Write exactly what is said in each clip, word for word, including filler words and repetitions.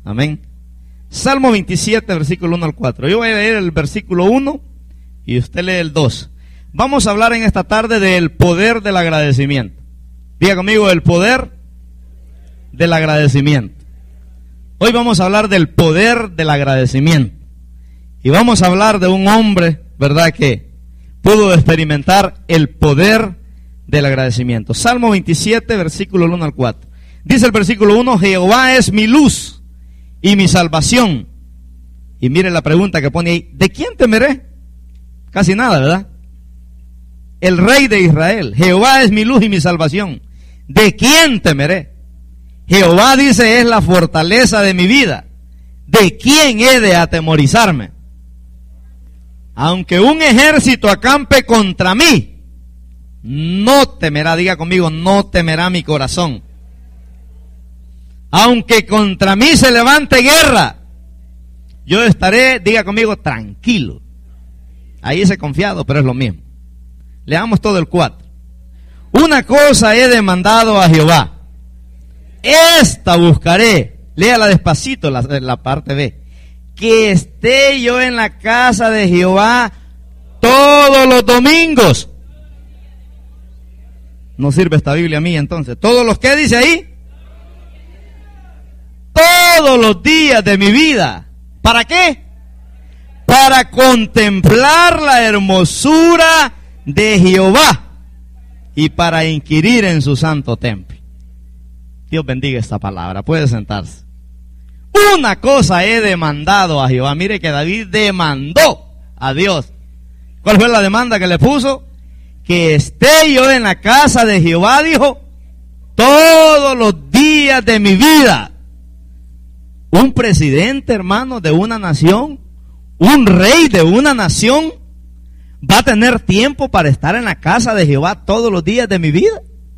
Amén. Salmo veintisiete, versículo uno al cuatro. Yo voy a leer el versículo uno y usted lee el dos. Vamos a hablar en esta tarde del poder del agradecimiento. Diga conmigo, el poder del agradecimiento. Hoy vamos a hablar del poder del agradecimiento. Y vamos a hablar de un hombre, ¿verdad?, que pudo experimentar el poder del agradecimiento. Salmo veintisiete, versículo uno al cuatro. Dice el versículo uno, Jehová es mi luz y mi salvación. Y mire la pregunta que pone ahí, ¿de quién temeré? Casi nada, ¿verdad? El Rey de Israel, Jehová es mi luz y mi salvación. ¿De quién temeré? Jehová, dice, es la fortaleza de mi vida. ¿De quién he de atemorizarme? Aunque un ejército acampe contra mí, no temerá, diga conmigo, no temerá mi corazón. Aunque contra mí se levante guerra, yo estaré, diga conmigo, tranquilo. Ahí dice confiado, pero es lo mismo. Leamos todo el cuatro. Una cosa he demandado a Jehová, esta buscaré. Léala despacito la, la parte B. Que esté yo en la casa de Jehová todos los domingos. No sirve esta Biblia a mí entonces. ¿Todos los qué dice ahí? Todos los días de mi vida. ¿Para qué? Para contemplar la hermosura de Jehová y para inquirir en su santo templo. Dios bendiga esta palabra. Puede sentarse. Una cosa he demandado a Jehová. Mire que David demandó a Dios. ¿Cuál fue la demanda que le puso? Que esté yo en la casa de Jehová, dijo, todos los días de mi vida. Un presidente, hermano, de una nación, un rey de una nación, va a tener tiempo para estar en la casa de Jehová todos los días de mi vida.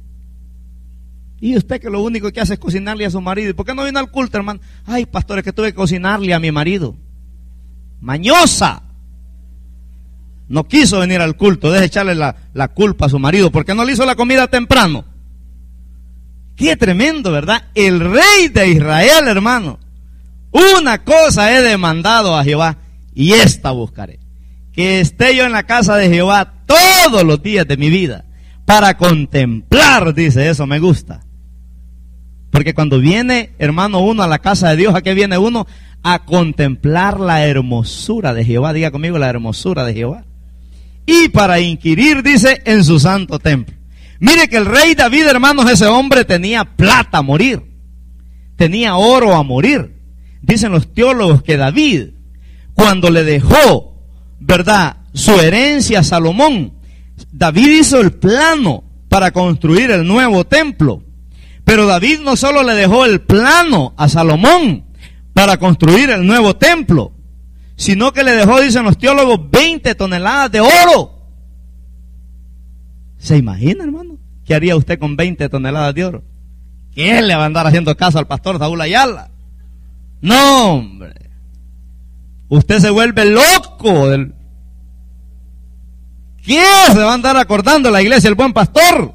Y usted que lo único que hace es cocinarle a su marido. ¿Y por qué no vino al culto, hermano? Ay, pastor, es que tuve que cocinarle a mi marido. Mañosa. No quiso venir al culto. Deje echarle la, la culpa a su marido. ¿Por qué no le hizo la comida temprano? Qué tremendo, ¿verdad? El Rey de Israel, hermano. Una cosa he demandado a Jehová y esta buscaré. Que esté yo en la casa de Jehová todos los días de mi vida. Para contemplar, dice, eso me gusta. Porque cuando viene, hermano, uno a la casa de Dios, ¿a qué viene uno? A contemplar la hermosura de Jehová. Diga conmigo, la hermosura de Jehová. Y para inquirir, dice, en su santo templo. Mire que el rey David, hermanos, ese hombre tenía plata a morir. Tenía oro a morir. Dicen los teólogos que David, cuando le dejó, ¿verdad?, su herencia a Salomón, David hizo el plano para construir el nuevo templo. Pero David no solo le dejó el plano a Salomón para construir el nuevo templo, sino que le dejó, dicen los teólogos, veinte toneladas de oro. ¿Se imagina, hermano? ¿Qué haría usted con veinte toneladas de oro? ¿Quién le va a andar haciendo caso al pastor Saúl Ayala? No, hombre. Usted se vuelve loco. Del... ¿Qué se va a andar acordando la iglesia, el buen pastor?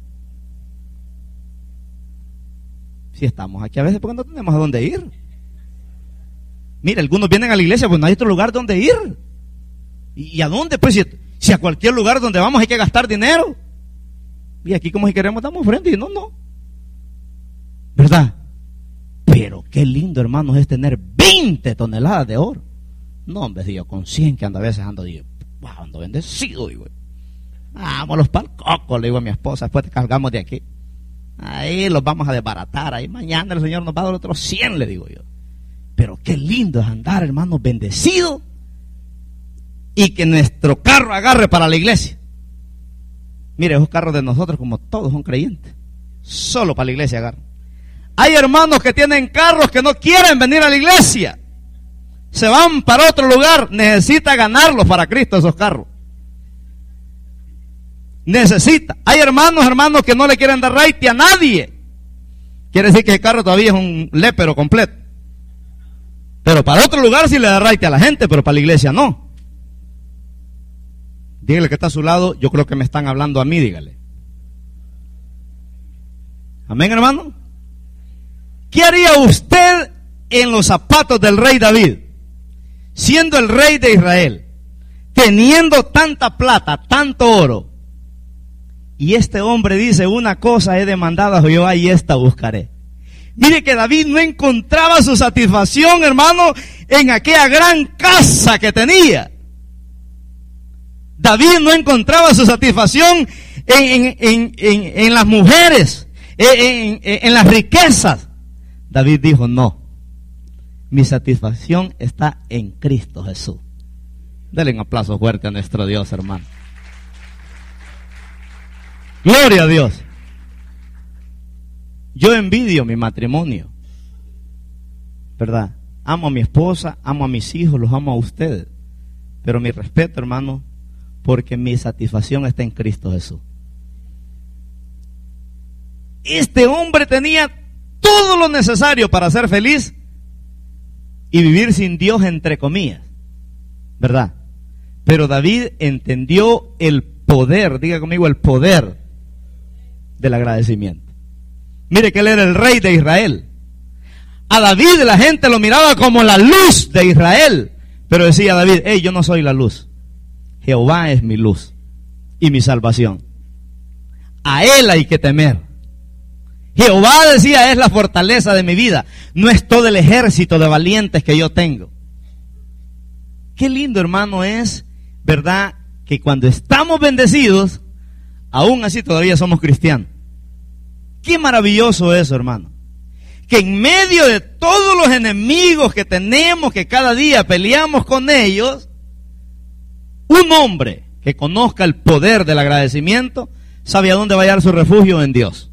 Si estamos aquí a veces porque no tenemos a dónde ir. Mira, algunos vienen a la iglesia, pues no hay otro lugar donde ir. ¿Y a dónde? Pues si, si a cualquier lugar donde vamos hay que gastar dinero. Y aquí como si queremos damos frente y no, no. ¿Verdad? Pero qué lindo, hermanos, es tener veinte toneladas de oro. No, hombre, digo, con cien que ando a veces ando, digo, wow, ando bendecido, digo. Vámonos para el coco, le digo a mi esposa, después te cargamos de aquí. Ahí los vamos a desbaratar, ahí mañana el Señor nos va a dar otros cien, le digo yo. Pero qué lindo es andar, hermanos, bendecido y que nuestro carro agarre para la iglesia. Mire, esos carros de nosotros, como todos son creyentes, solo para la iglesia agarran. Hay hermanos que tienen carros que no quieren venir a la iglesia, se van para otro lugar. Necesita ganarlos para Cristo esos carros. Necesita. Hay hermanos, hermanos que no le quieren dar raite a nadie. Quiere decir que el carro todavía es un lépero completo. Pero para otro lugar sí le da raite a la gente, pero para la iglesia no. Dígale que está a su lado, yo creo que me están hablando a mí, dígale. Amén, hermano. ¿Qué haría usted en los zapatos del rey David, siendo el rey de Israel, teniendo tanta plata, tanto oro. Y este hombre dice, una cosa he demandado a Jehová y esta buscaré. Mire que David no encontraba su satisfacción, hermano, en aquella gran casa que tenía. David no encontraba su satisfacción en, en, en, en, en las mujeres, en, en, en las riquezas. David dijo, no, mi satisfacción está en Cristo Jesús. Denle un aplauso fuerte a nuestro Dios, hermano. Gloria a Dios. Yo envidio mi matrimonio, ¿verdad? Amo a mi esposa, amo a mis hijos, los amo a ustedes. Pero mi respeto, hermano, porque mi satisfacción está en Cristo Jesús. Este hombre tenía todo lo necesario para ser feliz y vivir sin Dios, entre comillas, ¿verdad? Pero David entendió el poder, diga conmigo, el poder del agradecimiento. Mire que él era el rey de Israel. A David la gente lo miraba como la luz de Israel, pero decía David, hey, yo no soy la luz, Jehová es mi luz y mi salvación, a él hay que temer. Jehová, decía, es la fortaleza de mi vida, no es todo el ejército de valientes que yo tengo. Qué lindo, hermano, es, ¿verdad?, que cuando estamos bendecidos, aún así todavía somos cristianos. Qué maravilloso eso, hermano. Que en medio de todos los enemigos que tenemos, que cada día peleamos con ellos, un hombre que conozca el poder del agradecimiento, sabe a dónde va a hallar su refugio: en Dios.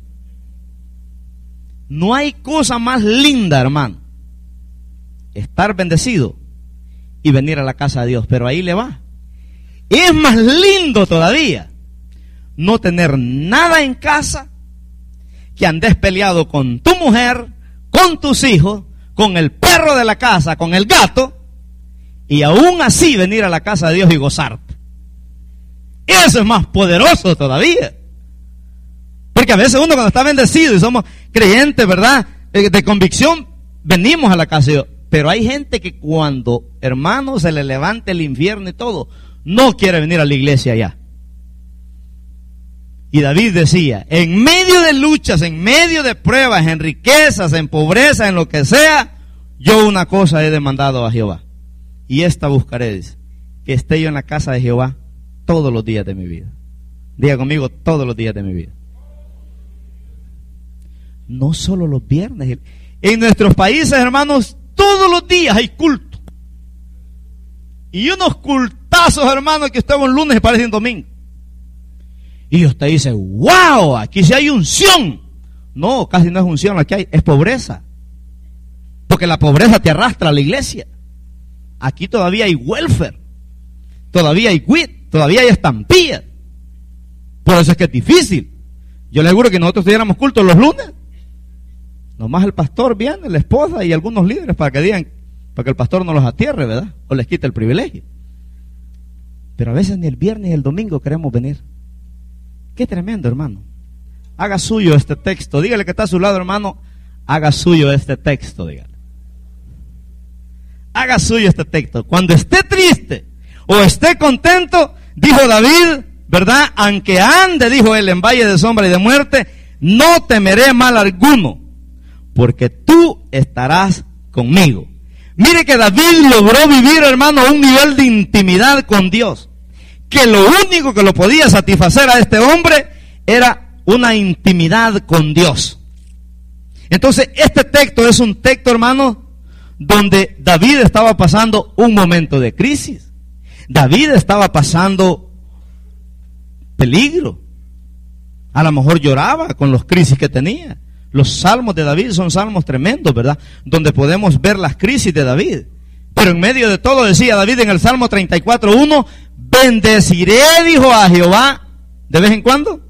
No hay cosa más linda, hermano, estar bendecido y venir a la casa de Dios, pero ahí le va. Es más lindo todavía no tener nada en casa, que andes peleado con tu mujer, con tus hijos, con el perro de la casa, con el gato, y aún así venir a la casa de Dios y gozarte. Eso es más poderoso todavía. Porque a veces uno, cuando está bendecido y somos creyentes, ¿verdad?, de convicción, venimos a la casa de Dios. Pero hay gente que cuando, hermano, se le levanta el infierno y todo, no quiere venir a la iglesia ya. Y David decía, en medio de luchas, en medio de pruebas, en riquezas, en pobreza, en lo que sea, yo una cosa he demandado a Jehová, y esta buscaré, dice, que esté yo en la casa de Jehová todos los días de mi vida. Diga conmigo, todos los días de mi vida. No solo los viernes. En nuestros países, hermanos, todos los días hay culto. Y unos cultazos, hermanos, que usted va un lunes y parecen domingo. Y usted dice, wow, aquí sí hay unción. No, casi no es unción, lo que hay es pobreza. Porque la pobreza te arrastra a la iglesia. Aquí todavía hay welfare, todavía hay quit, todavía hay estampillas. Por eso es que es difícil. Yo le aseguro que nosotros tuviéramos culto los lunes, nomás el pastor viene, la esposa y algunos líderes para que digan, para que el pastor no los atierre, ¿verdad? O les quite el privilegio. Pero a veces ni el viernes ni el domingo queremos venir. Qué tremendo, hermano. Haga suyo este texto. Dígale que está a su lado, hermano. Haga suyo este texto, dígale. Haga suyo este texto. Cuando esté triste o esté contento, dijo David, ¿verdad? Aunque ande, dijo él, en valle de sombra y de muerte, no temeré mal alguno, porque tú estarás conmigo. Mire que David logró vivir, hermano, un nivel de intimidad con Dios, que lo único que lo podía satisfacer a este hombre era una intimidad con Dios. Entonces, este texto es un texto, hermano, donde David estaba pasando un momento de crisis. David estaba pasando peligro. A lo mejor lloraba con los crisis que tenía. Los salmos de David son salmos tremendos, ¿verdad?, donde podemos ver las crisis de David. Pero en medio de todo decía David en el Salmo treinta y cuatro uno, bendeciré, dijo, a Jehová, ¿de vez en cuando?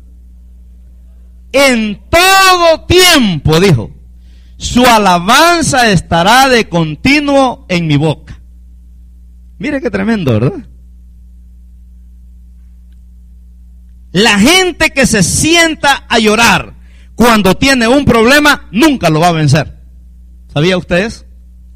En todo tiempo, dijo, su alabanza estará de continuo en mi boca. Mire qué tremendo, ¿verdad? La gente que se sienta a llorar cuando tiene un problema, nunca lo va a vencer. ¿Sabía ustedes?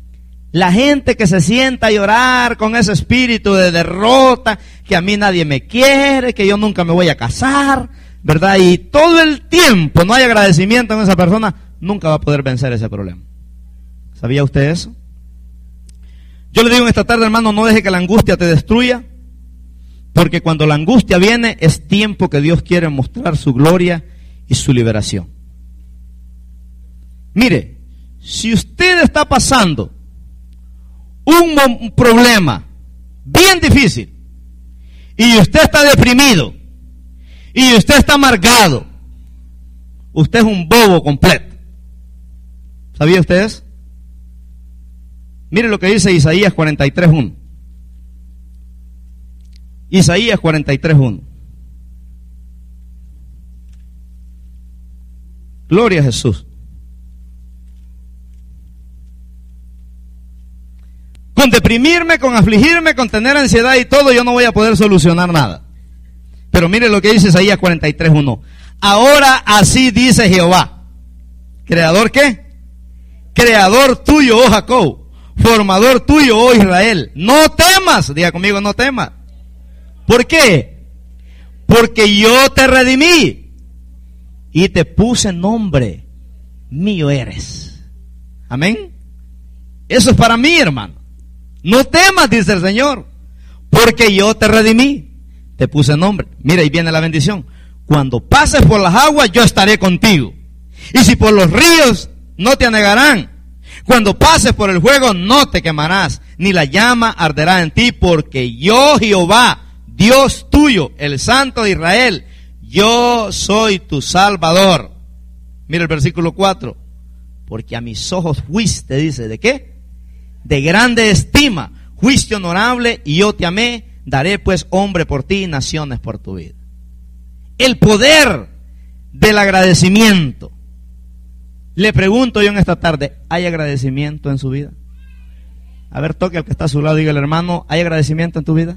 La gente que se sienta a llorar con ese espíritu de derrota, que a mí nadie me quiere, que yo nunca me voy a casar, ¿verdad? Y todo el tiempo no hay agradecimiento en esa persona, nunca va a poder vencer ese problema. ¿Sabía usted eso? Yo le digo en esta tarde, hermano, no deje que la angustia te destruya, porque cuando la angustia viene es tiempo que Dios quiere mostrar su gloria y su liberación. Mire, si usted está pasando un, un problema bien difícil y usted está deprimido y usted está amargado, usted es un bobo completo. ¿Sabía usted eso? Mire lo que dice Isaías cuarenta y tres uno. Isaías cuarenta y tres uno. Gloria a Jesús. Con deprimirme, con afligirme, con tener ansiedad y todo, yo no voy a poder solucionar nada. Pero mire lo que dice Isaías cuarenta y tres uno. Ahora así dice Jehová. ¿Creador qué? Creador tuyo, oh Jacob. Formador tuyo, oh Israel. No temas. Diga conmigo, no temas. ¿Por qué? Porque yo te redimí y te puse nombre. Mío eres. Amén. Eso es para mí, hermano. No temas, dice el Señor, porque yo te redimí, te puse nombre. Mira, ahí viene la bendición. Cuando pases por las aguas, yo estaré contigo. Y si por los ríos, no te anegarán. Cuando pases por el fuego, no te quemarás, ni la llama arderá en ti, porque yo, Jehová, Dios tuyo, el Santo de Israel, yo soy tu Salvador. Mira el versículo cuatro. Porque a mis ojos fuiste, dice, ¿de qué? De grande estima, juicio honorable, y yo te amé, daré pues hombre por ti y naciones por tu vida. El poder del agradecimiento. Le pregunto yo en esta tarde, ¿hay agradecimiento en su vida? A ver, toque al que está a su lado, dígale, hermano, ¿hay agradecimiento en tu vida?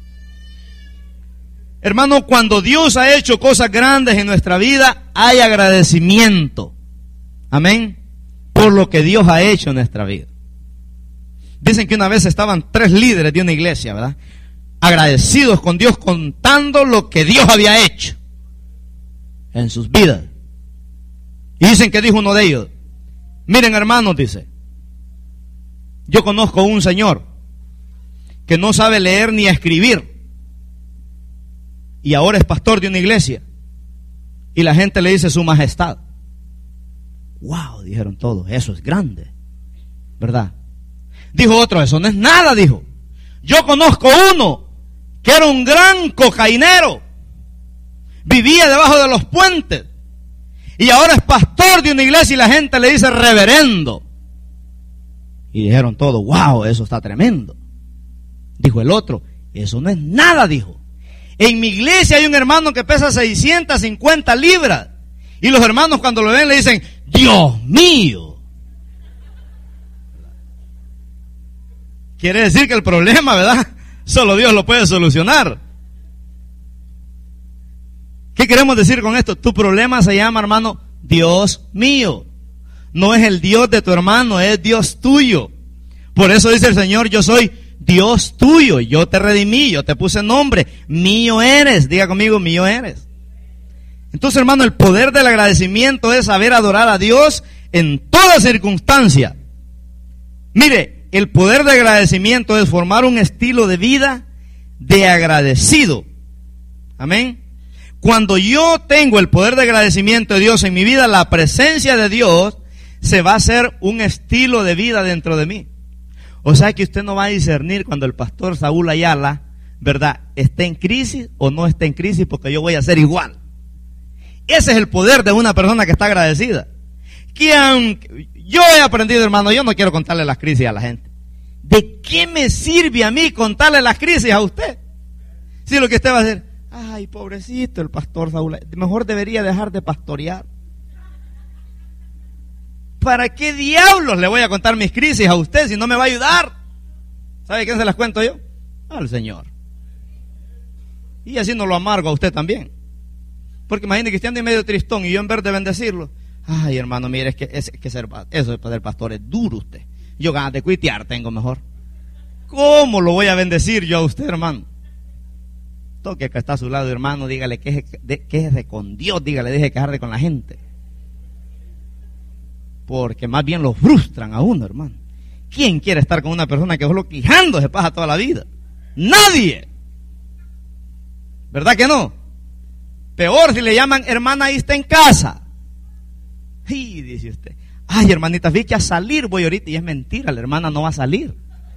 Hermano, cuando Dios ha hecho cosas grandes en nuestra vida, hay agradecimiento. Amén. Por lo que Dios ha hecho en nuestra vida. Dicen que una vez estaban tres líderes de una iglesia, ¿verdad? Agradecidos con Dios, contando lo que Dios había hecho en sus vidas. Y dicen que dijo uno de ellos, miren hermanos, dice, yo conozco un señor que no sabe leer ni escribir y ahora es pastor de una iglesia y la gente le dice su majestad. Wow, dijeron todos, eso es grande, ¿verdad? Dijo otro, eso no es nada, dijo. Yo conozco uno que era un gran cocainero, vivía debajo de los puentes y ahora es pastor de una iglesia y la gente le dice reverendo. Y dijeron todos, wow, eso está tremendo. Dijo el otro, eso no es nada, dijo. En mi iglesia hay un hermano que pesa seiscientas cincuenta libras y los hermanos cuando lo ven le dicen, Dios mío. Quiere decir que el problema, ¿verdad? Solo Dios lo puede solucionar. ¿Qué queremos decir con esto? Tu problema se llama, hermano, Dios mío. No es el Dios de tu hermano, es Dios tuyo. Por eso dice el Señor, yo soy Dios tuyo. Yo te redimí, yo te puse nombre. Mío eres. Diga conmigo, mío eres. Entonces, hermano, el poder del agradecimiento es saber adorar a Dios en toda circunstancia. Mire, el poder de agradecimiento es formar un estilo de vida de agradecido. Amén. Cuando yo tengo el poder de agradecimiento de Dios en mi vida, la presencia de Dios se va a hacer un estilo de vida dentro de mí. O sea que usted no va a discernir cuando el pastor Saúl Ayala, ¿verdad?, esté en crisis o no esté en crisis, porque yo voy a ser igual. Ese es el poder de una persona que está agradecida. Que aunque yo he aprendido, hermano, yo no quiero contarle las crisis a la gente. ¿De qué me sirve a mí contarle las crisis a usted? Si lo que usted va a hacer, ay, pobrecito el pastor Saúl, mejor debería dejar de pastorear. ¿Para qué diablos le voy a contar mis crisis a usted si no me va a ayudar? ¿Sabe quién se las cuento yo? Al Señor. Y así no lo amargo a usted también. Porque imagínese que usted anda medio tristón y yo en vez de bendecirlo, ay, hermano, mire, es que, es que ser, eso de ser pastor es duro usted. Yo ganas de cuitear tengo mejor. ¿Cómo lo voy a bendecir yo a usted, hermano? Toque que está a su lado, hermano, dígale que es de con Dios, dígale, deje de quejarse con la gente. Porque más bien lo frustran a uno, hermano. ¿Quién quiere estar con una persona que solo quejando se pasa toda la vida? Nadie. ¿Verdad que no? Peor si le llaman, hermana, ahí está en casa. Y dice usted, ay, hermanita, vi que a salir voy ahorita. Y es mentira, la hermana no va a salir.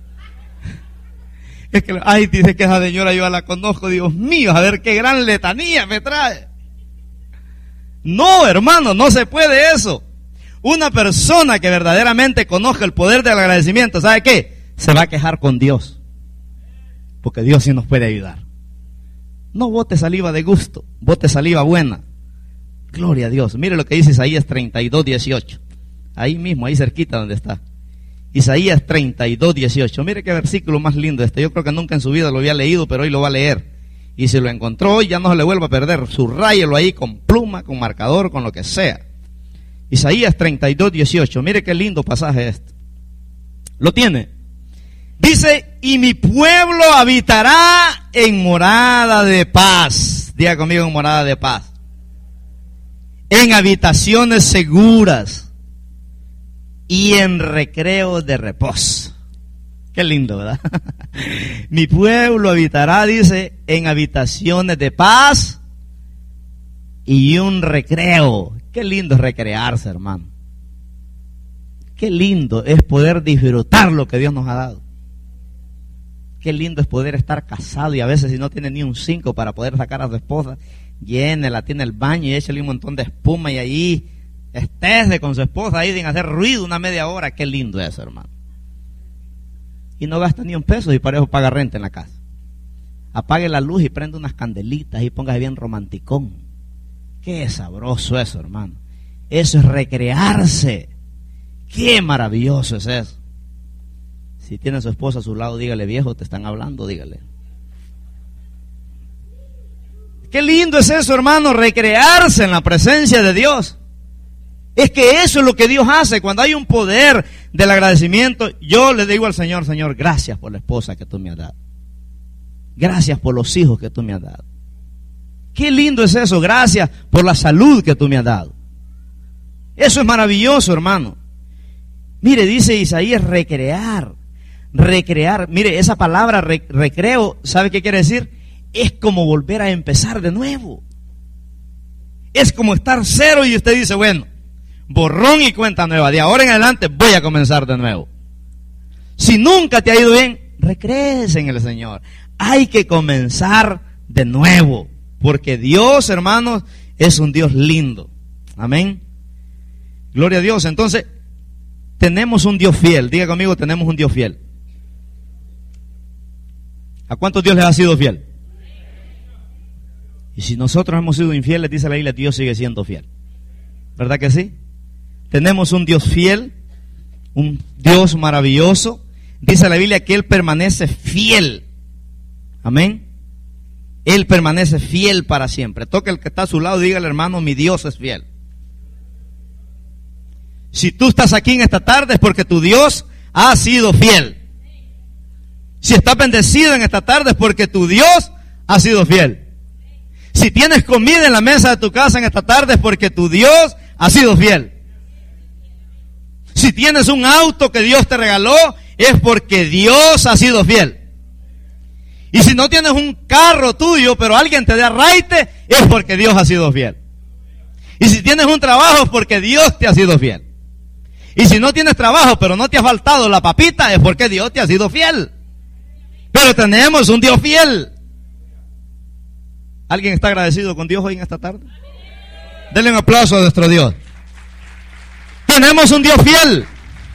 Es que, ay, dice que esa señora yo la conozco, Dios mío, a ver qué gran letanía me trae. No, hermano, no se puede eso. Una persona que verdaderamente conozca el poder del agradecimiento, ¿sabe qué? Se va a quejar con Dios. Porque Dios sí nos puede ayudar. No bote saliva de gusto, bote saliva buena. Gloria a Dios. Mire lo que dice Isaías treinta y dos, dieciocho. Ahí mismo, ahí cerquita donde está. Isaías treinta y dos, dieciocho. Mire qué versículo más lindo este. Yo creo que nunca en su vida lo había leído, pero hoy lo va a leer. Y si lo encontró hoy, ya no se le vuelva a perder. Subrayelo ahí con pluma, con marcador, con lo que sea. Isaías treinta y dos, dieciocho. Mire qué lindo pasaje este. ¿Lo tiene? Dice, y mi pueblo habitará en morada de paz. Diga conmigo, en morada de paz. En habitaciones seguras y en recreo de reposo. Qué lindo, ¿verdad? Mi pueblo habitará, dice, en habitaciones de paz y un recreo. Qué lindo es recrearse, hermano. Qué lindo es poder disfrutar lo que Dios nos ha dado. Qué lindo es poder estar casado y a veces si no tiene ni un cinco para poder sacar a su esposa, llénela, tiene el baño y échale un montón de espuma y ahí estés con su esposa ahí sin hacer ruido una media hora. Qué lindo es eso, hermano. Y no gasta ni un peso y para eso paga renta en la casa. Apague la luz y prende unas candelitas y póngase bien romanticón. Qué sabroso eso, hermano. Eso es recrearse. Qué maravilloso es eso. Si tiene a su esposa a su lado, dígale, viejo, te están hablando, dígale. Qué lindo es eso, hermano, recrearse en la presencia de Dios. Es que eso es lo que Dios hace cuando hay un poder del agradecimiento. Yo le digo al Señor, Señor, gracias por la esposa que tú me has dado. Gracias por los hijos que tú me has dado. Qué lindo es eso, gracias por la salud que tú me has dado. Eso es maravilloso, hermano. Mire, dice Isaías, recrear. Recrear, mire, esa palabra re, recreo, ¿sabe qué quiere decir? Es como volver a empezar de nuevo. Es como estar cero y usted dice, bueno, borrón y cuenta nueva, de ahora en adelante voy a comenzar de nuevo. Si nunca te ha ido bien, recréese en el Señor. Hay que comenzar de nuevo, porque Dios, hermanos, es un Dios lindo. Amén. Gloria a Dios. Entonces, tenemos un Dios fiel. Diga conmigo, tenemos un Dios fiel. ¿A cuántos Dios les ha sido fiel? Y si nosotros hemos sido infieles, dice la Biblia, Dios sigue siendo fiel. ¿Verdad que sí? Tenemos un Dios fiel, un Dios maravilloso. Dice la Biblia que Él permanece fiel. Amén. Él permanece fiel para siempre. Toque el que está a su lado y dígale, hermano, mi Dios es fiel. Si tú estás aquí en esta tarde es porque tu Dios ha sido fiel. Si estás bendecido en esta tarde es porque tu Dios ha sido fiel. Si tienes comida en la mesa de tu casa en esta tarde es porque tu Dios ha sido fiel. Si tienes un auto que Dios te regaló es porque Dios ha sido fiel. Y si no tienes un carro tuyo pero alguien te da raite es porque Dios ha sido fiel. Y si tienes un trabajo es porque Dios te ha sido fiel. Y si no tienes trabajo pero no te ha faltado la papita es porque Dios te ha sido fiel. Pero tenemos un Dios fiel. ¿Alguien está agradecido con Dios hoy en esta tarde? Denle un aplauso a nuestro Dios. Tenemos un Dios fiel.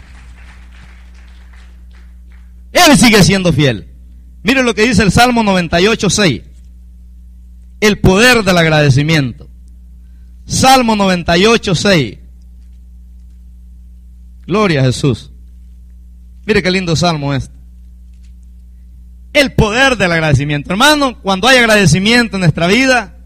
Él sigue siendo fiel. Mire lo que dice el Salmo noventa y ocho, seis. El poder del agradecimiento. Salmo noventa y ocho, seis. Gloria a Jesús. Mire qué lindo salmo este. El poder del agradecimiento. Hermano, cuando hay agradecimiento en nuestra vida,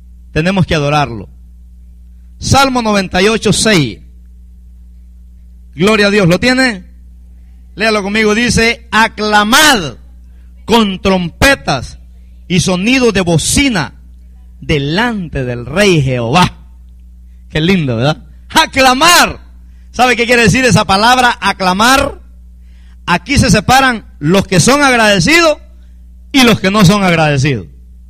tenemos que adorarlo. Salmo noventa y ocho, seis. Gloria a Dios. ¿Lo tiene? Léalo conmigo. Dice: aclamad con trompetas y sonido de bocina delante del Rey Jehová. Qué lindo, ¿verdad? Aclamar. ¿Sabe qué quiere decir esa palabra, aclamar? Aquí se separan los que son agradecidos y los que no son agradecidos.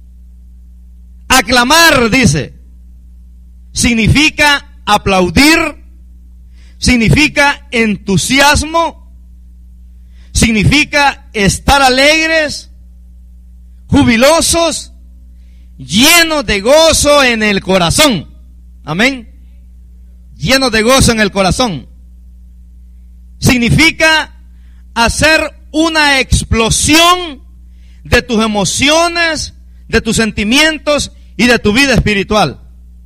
Aclamar, dice, significa aplaudir, significa entusiasmo, significa estar alegres, jubilosos, llenos de gozo en el corazón. Amén. Llenos de gozo en el corazón. Significa hacer una explosión de tus emociones, de tus sentimientos y de tu vida espiritual.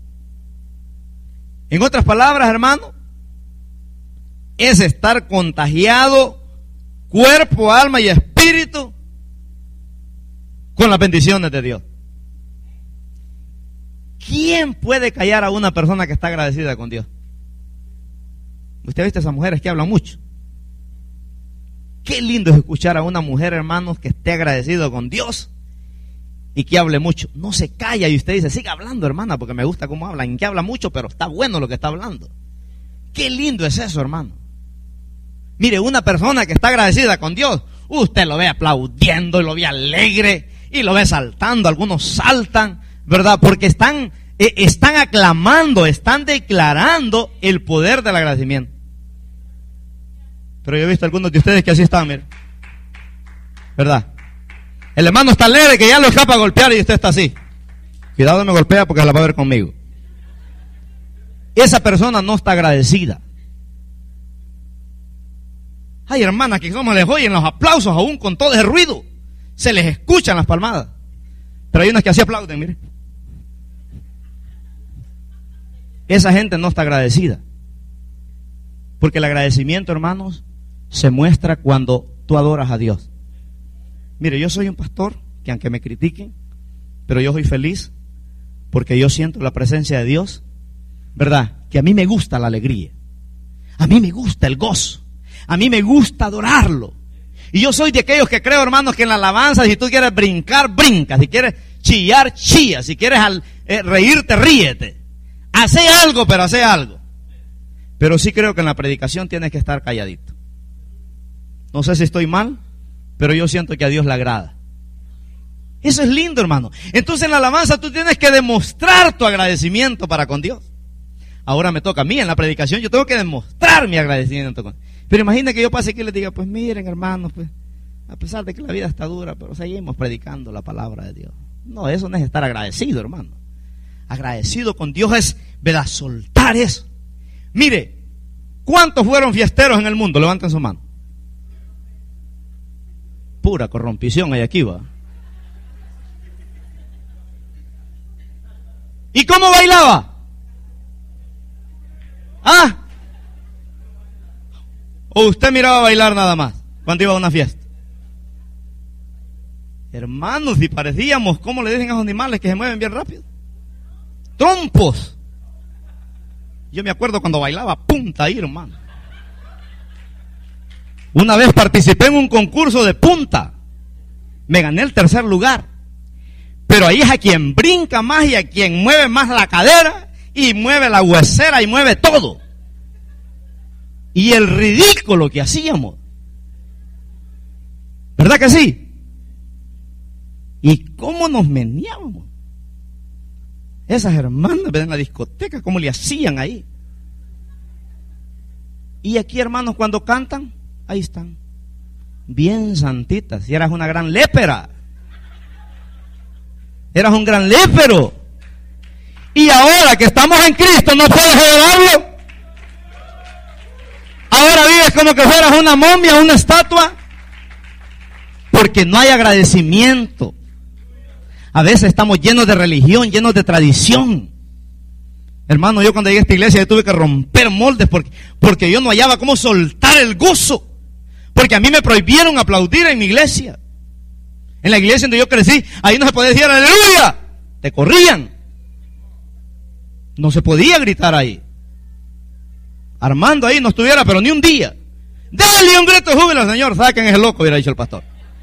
En otras palabras, hermano, es estar contagiado, cuerpo, alma y espíritu, con las bendiciones de Dios. ¿Quién puede callar a una persona que está agradecida con Dios? Usted ha visto esas mujeres que hablan mucho. Qué lindo es escuchar a una mujer, hermanos, que esté agradecido con Dios y que hable mucho. No se calla y usted dice: siga hablando, hermana, porque me gusta cómo habla. En que habla mucho, pero está bueno lo que está hablando. Qué lindo es eso, hermano. Mire, una persona que está agradecida con Dios, usted lo ve aplaudiendo y lo ve alegre y lo ve saltando. Algunos saltan, ¿verdad? Porque están, eh, están aclamando, están declarando el poder del agradecimiento. Pero yo he visto algunos de ustedes que así están, mire, ¿verdad? El hermano está alegre que ya lo escapa a golpear y usted está así. Cuidado, no me golpea porque se la va a ver conmigo. Esa persona no está agradecida. Hay hermanas que no les oyen los aplausos aún con todo ese ruido. Se les escuchan las palmadas. Pero hay unas que así aplauden, mire. Esa gente no está agradecida. Porque el agradecimiento, hermanos, se muestra cuando tú adoras a Dios. Mire, yo soy un pastor que aunque me critiquen, pero yo soy feliz porque yo siento la presencia de Dios, ¿verdad? Que a mí me gusta la alegría. A mí me gusta el gozo. A mí me gusta adorarlo. Y yo soy de aquellos que creo, hermanos, que en la alabanza, si tú quieres brincar, brinca. Si quieres chillar, chilla. Si quieres al, eh, reírte, ríete. Hace algo, pero hace algo. Pero sí creo que en la predicación tienes que estar calladito. No sé si estoy mal, pero yo siento que a Dios le agrada. Eso es lindo, hermano. Entonces en la alabanza tú tienes que demostrar tu agradecimiento para con Dios. Ahora me toca a mí en la predicación, yo tengo que demostrar mi agradecimiento con Dios. Pero imagina que yo pase aquí y les diga: pues miren, hermanos, pues a pesar de que la vida está dura, pero seguimos predicando la palabra de Dios. No, eso no es estar agradecido, hermano. Agradecido con Dios es, ¿verdad?, soltar eso. Mire, ¿cuántos fueron fiesteros en el mundo? Levanten su mano. Pura corrompición hay aquí, va. ¿Y cómo bailaba? ¿Ah? ¿O usted miraba bailar nada más cuando iba a una fiesta? Hermanos, y parecíamos, ¿cómo le dicen a los animales que se mueven bien rápido? Trompos. Yo me acuerdo cuando bailaba punta ahí, hermano. Una vez participé en un concurso de punta. Me gané el tercer lugar. Pero ahí es a quien brinca más y a quien mueve más la cadera y mueve la huesera y mueve todo. Y el ridículo que hacíamos. ¿Verdad que sí? ¿Y cómo nos meneábamos? Esas hermanas en la discoteca, ¿cómo le hacían ahí? Y aquí, hermanos, cuando cantan, ahí están, bien santitas. Y eras una gran lépera. Eras un gran lépero. Y ahora que estamos en Cristo, ¿no puedes adorarlo? Ahora vives como que fueras una momia, una estatua. Porque no hay agradecimiento. A veces estamos llenos de religión, llenos de tradición. Hermano, yo cuando llegué a esta iglesia yo tuve que romper moldes porque, porque yo no hallaba cómo soltar el gozo. Porque a mí me prohibieron aplaudir en mi iglesia. En la iglesia donde yo crecí, ahí no se podía decir aleluya. Te corrían. No se podía gritar ahí. Armando ahí no estuviera, pero ni un día. Dale un grito de júbilo al Señor, saquen ese loco, hubiera dicho el pastor.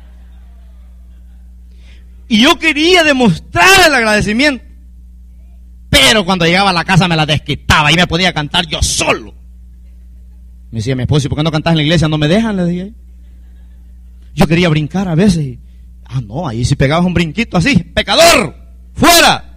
Y yo quería demostrar el agradecimiento. Pero cuando llegaba a la casa me la desquitaba y me podía cantar yo solo. Me decía mi esposo, ¿y por qué no cantas en la iglesia? No me dejan, le dije. Yo quería brincar a veces. Y, ah, no, ahí si pegabas un brinquito así, pecador, fuera.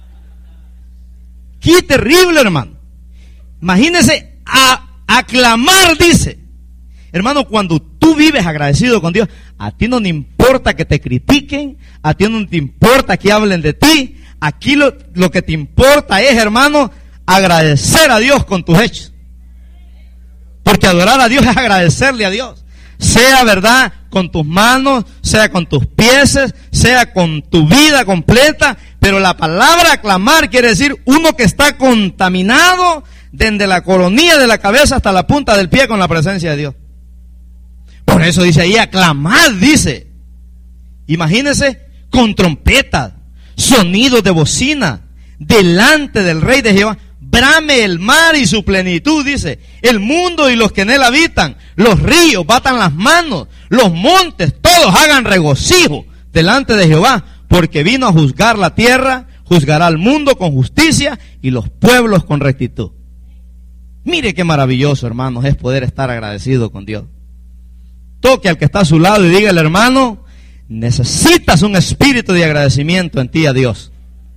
Qué terrible, hermano. Imagínese a aclamar, dice. Hermano, cuando tú vives agradecido con Dios, a ti no te importa que te critiquen, a ti no te importa que hablen de ti. Aquí lo, lo que te importa es, hermano, agradecer a Dios con tus hechos. Porque adorar a Dios es agradecerle a Dios. Sea, verdad, con tus manos, sea con tus pies, sea con tu vida completa. Pero la palabra aclamar quiere decir uno que está contaminado desde la coronilla de la cabeza hasta la punta del pie con la presencia de Dios. Por eso dice ahí, aclamad, dice. Imagínense, con trompetas, sonidos de bocina, delante del Rey de Jehová. Brame el mar y su plenitud, dice. El mundo y los que en él habitan. Los ríos batan las manos. Los montes, todos hagan regocijo delante de Jehová. Porque vino a juzgar la tierra, juzgará al mundo con justicia y los pueblos con rectitud. Mire qué maravilloso, hermanos, es poder estar agradecido con Dios. Toque al que está a su lado y dígale, hermano, necesitas un espíritu de agradecimiento en ti a Dios.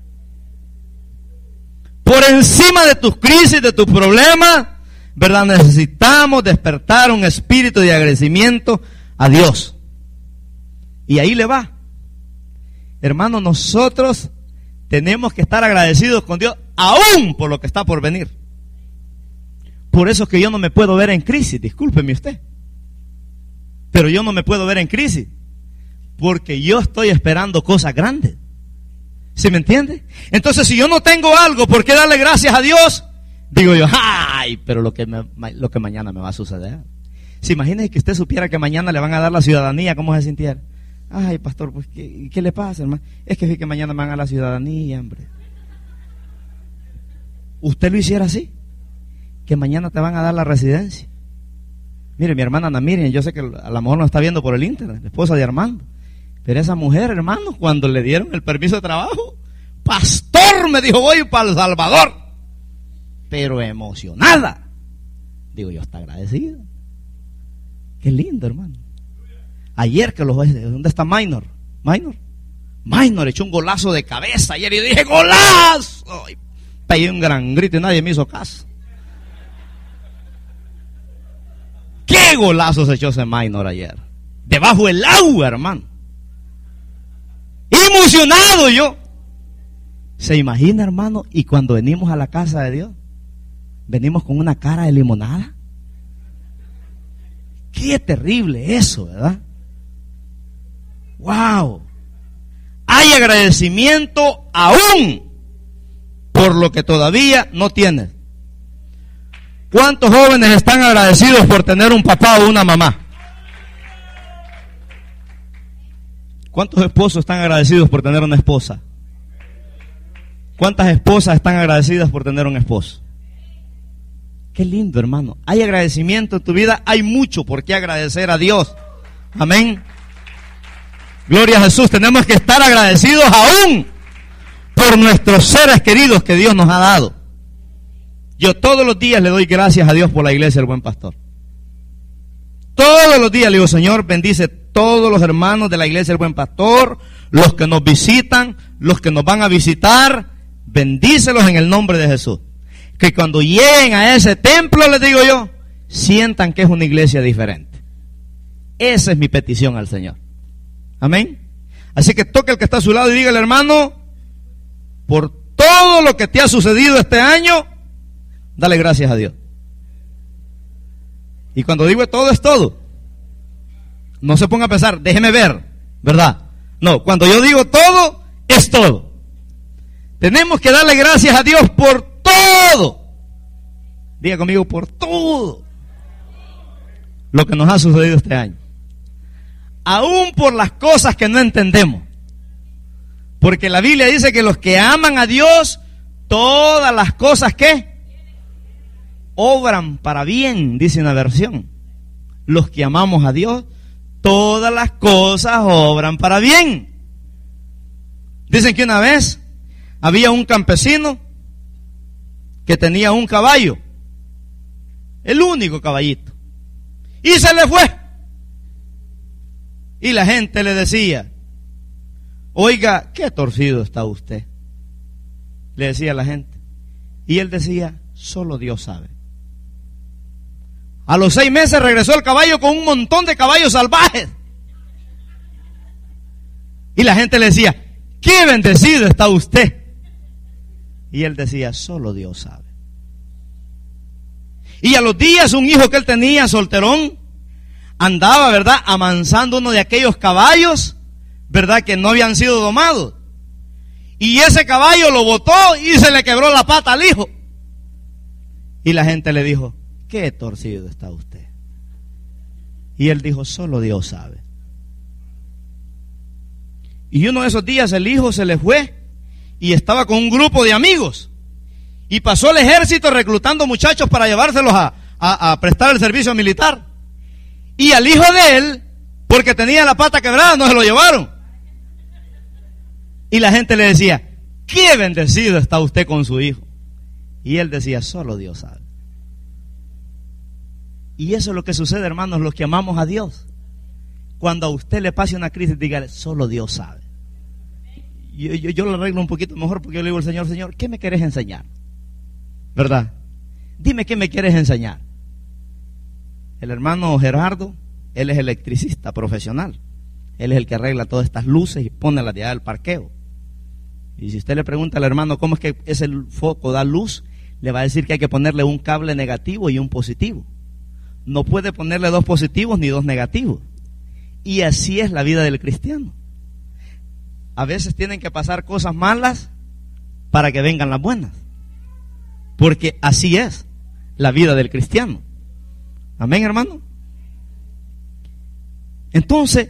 Por encima de tus crisis, de tus problemas, ¿verdad? Necesitamos despertar un espíritu de agradecimiento a Dios. Y ahí le va. Hermano, nosotros tenemos que estar agradecidos con Dios, aún por lo que está por venir. Por eso es que yo no me puedo ver en crisis, discúlpeme usted. Pero yo no me puedo ver en crisis, porque yo estoy esperando cosas grandes. ¿Sí me entiende? Entonces, si yo no tengo algo, ¿por qué darle gracias a Dios? Digo yo, ay, pero lo que, me, lo que mañana me va a suceder. Si imagínese que usted supiera que mañana le van a dar la ciudadanía, ¿cómo se sintiera? Ay, pastor, pues, ¿qué, qué le pasa, hermano? Es que, que mañana me van a dar la ciudadanía, hombre. ¿Usted lo hiciera así? Que mañana te van a dar la residencia. Mire, mi hermana Ana Miriam, yo sé que a lo mejor nos está viendo por el internet, la esposa de Armando. Pero esa mujer, hermano, cuando le dieron el permiso de trabajo, pastor, me dijo, voy para El Salvador. Pero emocionada. Digo, yo está agradecida. Qué lindo, hermano. Ayer que los... ¿Dónde está Minor? Minor. Minor echó un golazo de cabeza ayer y yo dije, ¡golazo! Y pegué un gran grito y nadie me hizo caso. ¡Qué golazo se echó ese Minor ayer! Debajo del agua, hermano. Emocionado yo. ¿Se imagina, hermano? Y cuando venimos a la casa de Dios, venimos con una cara de limonada. Qué terrible eso, ¿verdad? ¡Wow! Hay agradecimiento aún por lo que todavía no tienes. ¿Cuántos jóvenes están agradecidos por tener un papá o una mamá? ¿Cuántos esposos están agradecidos por tener una esposa? ¿Cuántas esposas están agradecidas por tener un esposo? Qué lindo, hermano. Hay agradecimiento en tu vida, hay mucho por qué agradecer a Dios. Amén. Gloria a Jesús. Tenemos que estar agradecidos aún por nuestros seres queridos que Dios nos ha dado. Yo todos los días le doy gracias a Dios por la iglesia del Buen Pastor. Todos los días le digo, Señor, bendice todos los hermanos de la iglesia del Buen Pastor, los que nos visitan, los que nos van a visitar, bendícelos en el nombre de Jesús. Que cuando lleguen a ese templo, les digo yo, sientan que es una iglesia diferente. Esa es mi petición al Señor. Amén. Así que toque al que está a su lado y dígale, hermano, por todo lo que te ha sucedido este año, dale gracias a Dios. Y cuando digo todo es todo. No se ponga a pensar, déjeme ver, ¿verdad? No, cuando yo digo todo, es todo. Tenemos que darle gracias a Dios por todo. Diga conmigo, por todo lo que nos ha sucedido este año. Aún por las cosas que no entendemos. Porque la Biblia dice que los que aman a Dios, todas las cosas que obran para bien, dice una versión. Los que amamos a Dios, todas las cosas obran para bien. Dicen que una vez había un campesino que tenía un caballo, el único caballito, y se le fue. Y la gente le decía: oiga, qué torcido está usted, le decía la gente. Y él decía: solo Dios sabe. A los seis meses regresó el caballo con un montón de caballos salvajes. Y la gente le decía: qué bendecido está usted. Y él decía: solo Dios sabe. Y a los días un hijo que él tenía, solterón, andaba, ¿verdad?, amansando uno de aquellos caballos, ¿verdad?, que no habían sido domados. Y ese caballo lo botó y se le quebró la pata al hijo. Y la gente le dijo: qué torcido está usted. Y él dijo: solo Dios sabe. Y uno de esos días el hijo se le fue y estaba con un grupo de amigos. Y pasó el ejército reclutando muchachos para llevárselos a, a, a prestar el servicio militar. Y al hijo de él, porque tenía la pata quebrada, no se lo llevaron. Y la gente le decía: qué bendecido está usted con su hijo. Y él decía: solo Dios sabe. Y eso es lo que sucede, hermanos, los que amamos a Dios. Cuando a usted le pase una crisis, dígale: solo Dios sabe. Yo, yo, yo lo arreglo un poquito mejor, porque yo le digo al Señor: Señor, ¿qué me querés enseñar? ¿Verdad? Dime qué me quieres enseñar. El hermano Gerardo, él es electricista profesional. Él es el que arregla todas estas luces y pone las de allá del parqueo. Y si usted le pregunta al hermano cómo es que ese foco da luz, le va a decir que hay que ponerle un cable negativo y un positivo. No puede ponerle dos positivos ni dos negativos. Y así es la vida del cristiano. A veces tienen que pasar cosas malas para que vengan las buenas. Porque así es la vida del cristiano. Amén, hermano. Entonces,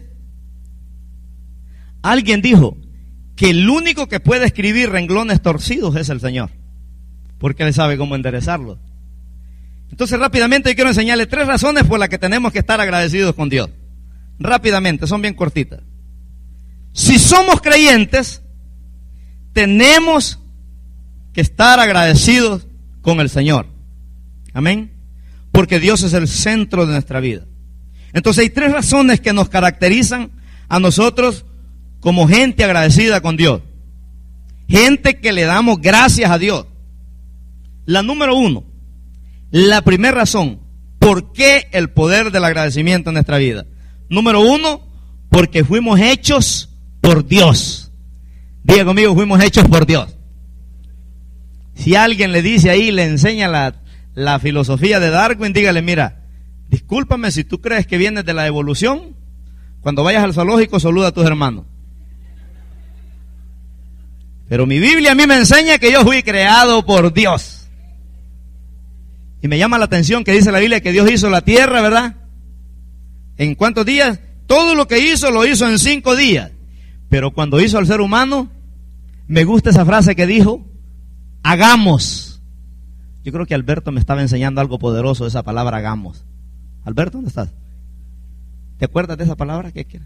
alguien dijo que el único que puede escribir renglones torcidos es el Señor, porque Él sabe cómo enderezarlos. Entonces, rápidamente yo quiero enseñarle tres razones por las que tenemos que estar agradecidos con Dios. Rápidamente, son bien cortitas. Si somos creyentes, tenemos que estar agradecidos con el Señor. Amén. Porque Dios es el centro de nuestra vida. Entonces hay tres razones que nos caracterizan a nosotros como gente agradecida con Dios. Gente que le damos gracias a Dios. La número uno, la primera razón, ¿por qué el poder del agradecimiento en nuestra vida? Número uno, porque fuimos hechos por Dios. Diga conmigo: fuimos hechos por Dios. Si alguien le dice ahí, le enseña la, la filosofía de Darwin, dígale: mira, discúlpame si tú crees que vienes de la evolución. Cuando vayas al zoológico, saluda a tus hermanos. Pero mi Biblia a mí me enseña que yo fui creado por Dios. Y me llama la atención que dice la Biblia que Dios hizo la tierra, ¿verdad? ¿En cuántos días? Todo lo que hizo, lo hizo en cinco días. Pero cuando hizo al ser humano, me gusta esa frase que dijo: hagamos. Yo creo que Alberto me estaba enseñando algo poderoso de esa palabra hagamos. Alberto, ¿dónde estás? ¿Te acuerdas de esa palabra? ¿Qué quieres?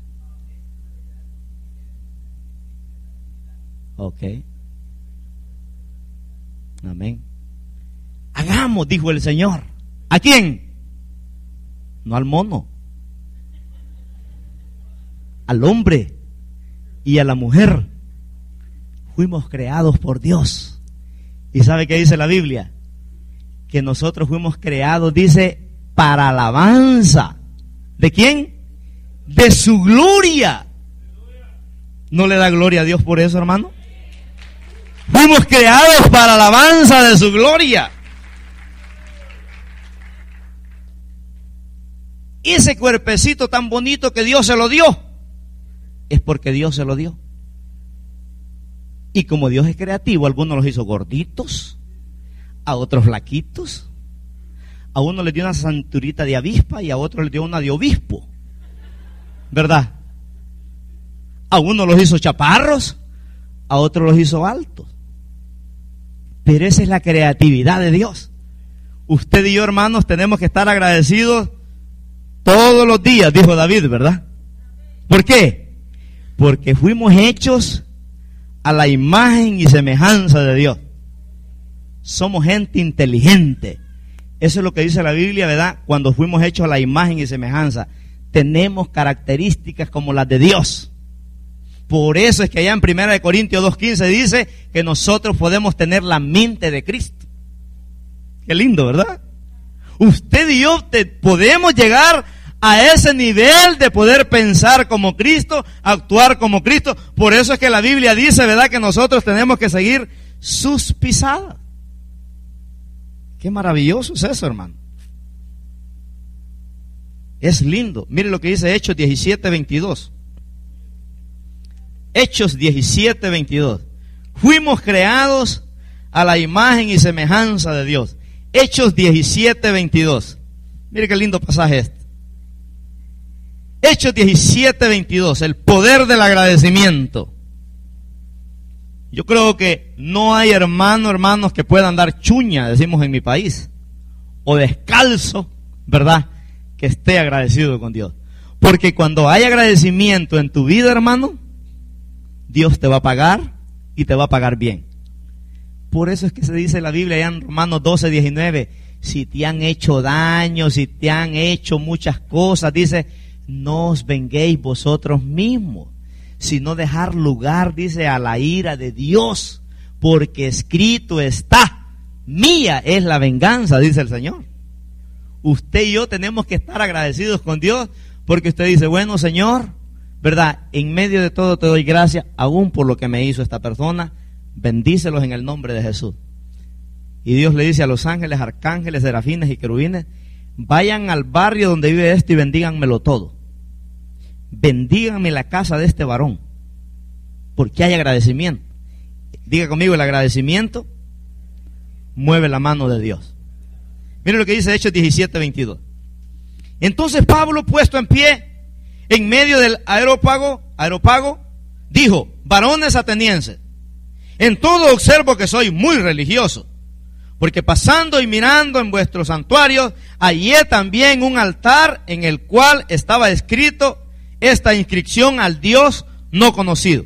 Ok. Amén. Hagamos, dijo el Señor. ¿A quién? No al mono. Al hombre y a la mujer. Fuimos creados por Dios. ¿Y sabe qué dice la Biblia? Que nosotros fuimos creados, dice, para alabanza. ¿De quién? De su gloria. ¿No le da gloria a Dios por eso, hermano? Fuimos creados para alabanza de su gloria. Ese cuerpecito tan bonito que Dios se lo dio, es porque Dios se lo dio. Y como Dios es creativo, a algunos los hizo gorditos, a otros flaquitos, a uno le dio una cinturita de avispa y a otro le dio una de obispo, ¿verdad? A uno los hizo chaparros, a otros los hizo altos. Pero esa es la creatividad de Dios. usted y yo, hermanos, tenemos que estar agradecidos todos los días, dijo David, ¿verdad? ¿Por qué? Porque fuimos hechos a la imagen y semejanza de Dios. Somos gente inteligente. Eso es lo que dice la Biblia, ¿verdad? Cuando fuimos hechos a la imagen y semejanza, tenemos características como las de Dios. Por eso es que allá en primera de Corintios dos quince dice que nosotros podemos tener la mente de Cristo. Qué lindo, ¿verdad? Usted y yo te, podemos llegar a ese nivel de poder pensar como Cristo, actuar como Cristo. Por eso es que la Biblia dice, ¿verdad?, que nosotros tenemos que seguir sus pisadas. Qué maravilloso es eso, hermano. Es lindo. Mire lo que dice Hechos diecisiete veintidós. Hechos diecisiete veintidós. Fuimos creados a la imagen y semejanza de Dios. Hechos diecisiete veintidós. Mire qué lindo pasaje este. Hechos diecisiete veintidós. El poder del agradecimiento. Yo creo que no hay hermano, hermanos, que puedan dar chuña, decimos en mi país, o descalzo, ¿verdad?, que esté agradecido con Dios. Porque cuando hay agradecimiento en tu vida, hermano, Dios te va a pagar y te va a pagar bien. Por eso es que se dice en la Biblia, allá en Romanos doce diecinueve, si te han hecho daño, si te han hecho muchas cosas, dice, no os venguéis vosotros mismos, sino dejar lugar, dice, a la ira de Dios, porque escrito está, mía es la venganza, dice el Señor. Usted y yo tenemos que estar agradecidos con Dios, porque usted dice, bueno, Señor, ¿verdad?, en medio de todo te doy gracias, aún por lo que me hizo esta persona, bendícelos en el nombre de Jesús. Y Dios le dice a los ángeles, arcángeles, serafines y querubines, vayan al barrio donde vive esto y bendíganmelo todo. Bendíganme la casa de este varón, porque hay agradecimiento. Diga conmigo, el agradecimiento mueve la mano de Dios. Mire lo que dice Hechos diecisiete veintidós. Entonces Pablo, puesto en pie en medio del aerópago, aerópago, dijo, varones atenienses, en todo observo que soy muy religioso, porque pasando y mirando en vuestros santuarios, hallé también un altar en el cual estaba escrito esta inscripción al Dios no conocido,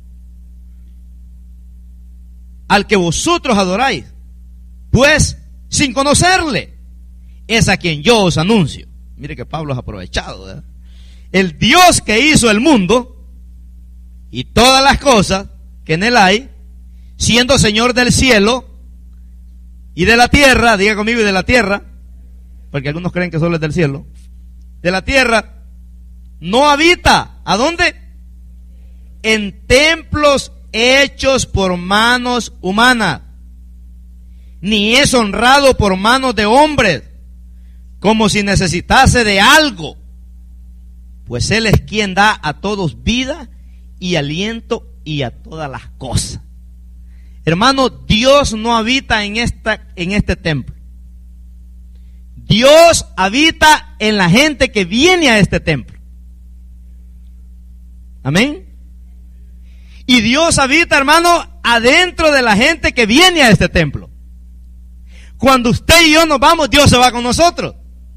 al que vosotros adoráis, pues sin conocerle, es a quien yo os anuncio. Mire que Pablo es aprovechado, ¿verdad? El Dios que hizo el mundo y todas las cosas que en él hay, siendo Señor del cielo y de la tierra, diga conmigo, y de la tierra, porque algunos creen que solo es del cielo, de la tierra, no habita, ¿a dónde? En templos hechos por manos humanas, ni es honrado por manos de hombres, como si necesitase de algo, pues Él es quien da a todos vida y aliento y a todas las cosas. Hermano, Dios no habita en esta, en este templo. Dios habita en la gente que viene a este templo. Amén. Y Dios habita, hermano, adentro de la gente que viene a este templo. Cuando usted y yo nos vamos, Dios se va con nosotros.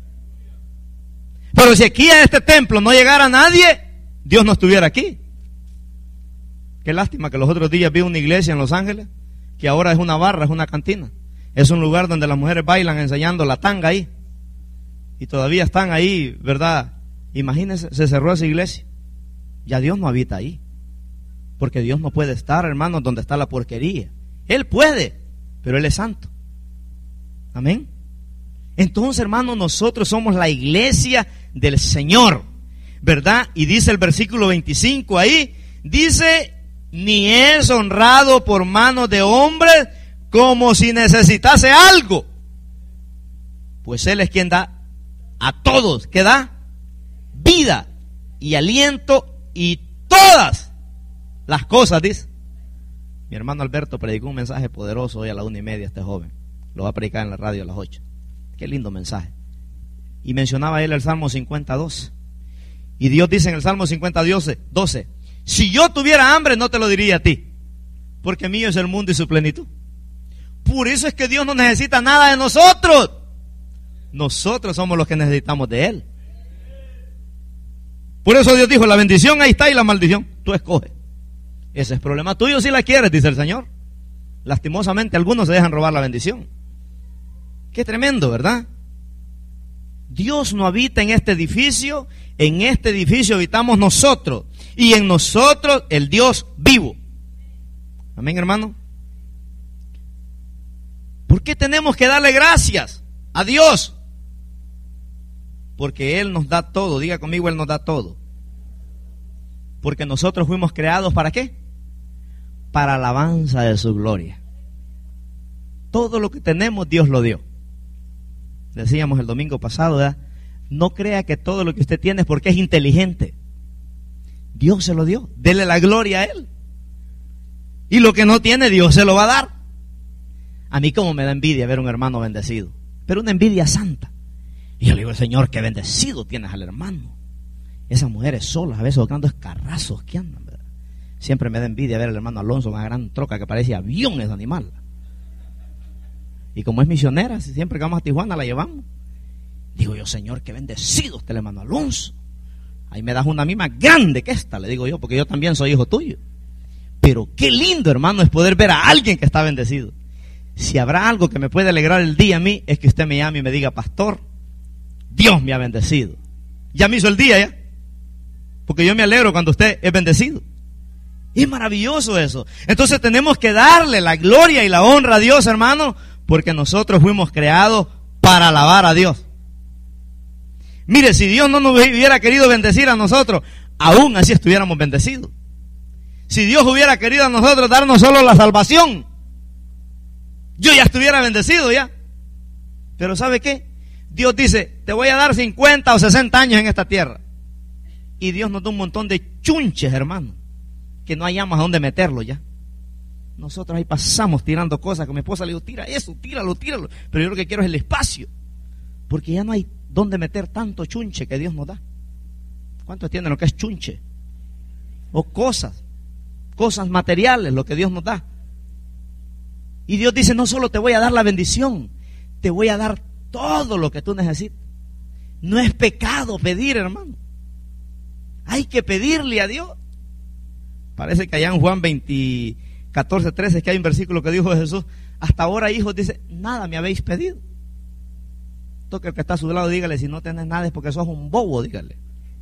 Pero si aquí a este templo no llegara nadie, Dios no estuviera aquí. Qué lástima que los otros días vi una iglesia en Los Ángeles, que ahora es una barra, es una cantina. Es un lugar donde las mujeres bailan enseñando la tanga ahí. Y todavía están ahí, ¿verdad? Imagínense, se cerró esa iglesia. Ya Dios no habita ahí. Porque Dios no puede estar, hermanos, donde está la porquería. Él puede, pero Él es santo. Amén. Entonces, hermanos, nosotros somos la iglesia del Señor, ¿verdad? Y dice el versículo veinticinco ahí, dice, ni es honrado por manos de hombres como si necesitase algo, pues Él es quien da a todos, que da vida y aliento y todas las cosas, dice. Mi hermano Alberto predicó un mensaje poderoso hoy a la una y media, este joven. Lo va a predicar en la radio a las ocho. Qué lindo mensaje. Y mencionaba él el Salmo cincuenta, doce. Y Dios dice en el Salmo cincuenta, doce, si yo tuviera hambre no te lo diría a ti, porque mío es el mundo y su plenitud. Por eso es que Dios no necesita nada de nosotros. Nosotros somos los que necesitamos de Él. Por eso Dios dijo, la bendición ahí está y la maldición, tú escoges. Ese es problema tuyo si la quieres, dice el Señor. Lastimosamente algunos se dejan robar la bendición. Qué tremendo, ¿verdad? Dios no habita en este edificio, en este edificio habitamos nosotros, y en nosotros el Dios vivo. Amén, hermano. ¿Por qué tenemos que darle gracias a Dios? Porque Él nos da todo. Diga conmigo, Él nos da todo. Porque nosotros fuimos creados ¿para qué? Para alabanza de su gloria. Todo lo que tenemos Dios lo dio. Decíamos el domingo pasado, ¿verdad? No crea que todo lo que usted tiene es porque es inteligente. Dios se lo dio. Dele la gloria a Él. Y lo que no tiene, Dios se lo va a dar. A mí como me da envidia ver un hermano bendecido. Pero una envidia santa. Y yo le digo, Señor, qué bendecido tienes al hermano. Esas mujeres solas, a veces tocando escarrazos que andan, ¿verdad? Siempre me da envidia ver al hermano Alonso con una gran troca que parece avión ese animal. Y como es misionera, siempre que vamos a Tijuana la llevamos. Digo yo, Señor, qué bendecido este hermano Alonso. Ahí me das una a mí más grande que esta, le digo yo, porque yo también soy hijo tuyo. Pero qué lindo, hermano, es poder ver a alguien que está bendecido. Si habrá algo que me puede alegrar el día a mí, es que usted me llame y me diga, pastor, Dios me ha bendecido. Ya me hizo el día ya. Porque yo me alegro cuando usted es bendecido. Es maravilloso eso. Entonces tenemos que darle la gloria y la honra a Dios, hermano, porque nosotros fuimos creados para alabar a Dios. Mire, si Dios no nos hubiera querido bendecir a nosotros, aún así estuviéramos bendecidos. Si Dios hubiera querido a nosotros darnos solo la salvación, yo ya estuviera bendecido ya. Pero ¿sabe qué? Dios dice, te voy a dar cincuenta o sesenta años en esta tierra. Y Dios nos da un montón de chunches, hermano, que no hayamos a dónde meterlo ya. Nosotros ahí pasamos tirando cosas, que mi esposa le digo, tira eso, tíralo, tíralo. Pero yo lo que quiero es el espacio, porque ya no hay dónde meter tanto chunche que Dios nos da. ¿Cuántos entienden lo que es chunche? O cosas, cosas materiales, lo que Dios nos da. Y Dios dice, no solo te voy a dar la bendición, te voy a dar todo lo que tú necesitas. No es pecado pedir, hermano. Hay que pedirle a Dios. Parece que allá en Juan veinte, catorce, trece, que hay un versículo que dijo Jesús, hasta ahora, hijos, dice, nada me habéis pedido. Toque el que está a su lado, dígale, si no tenés nada es porque sos un bobo, dígale.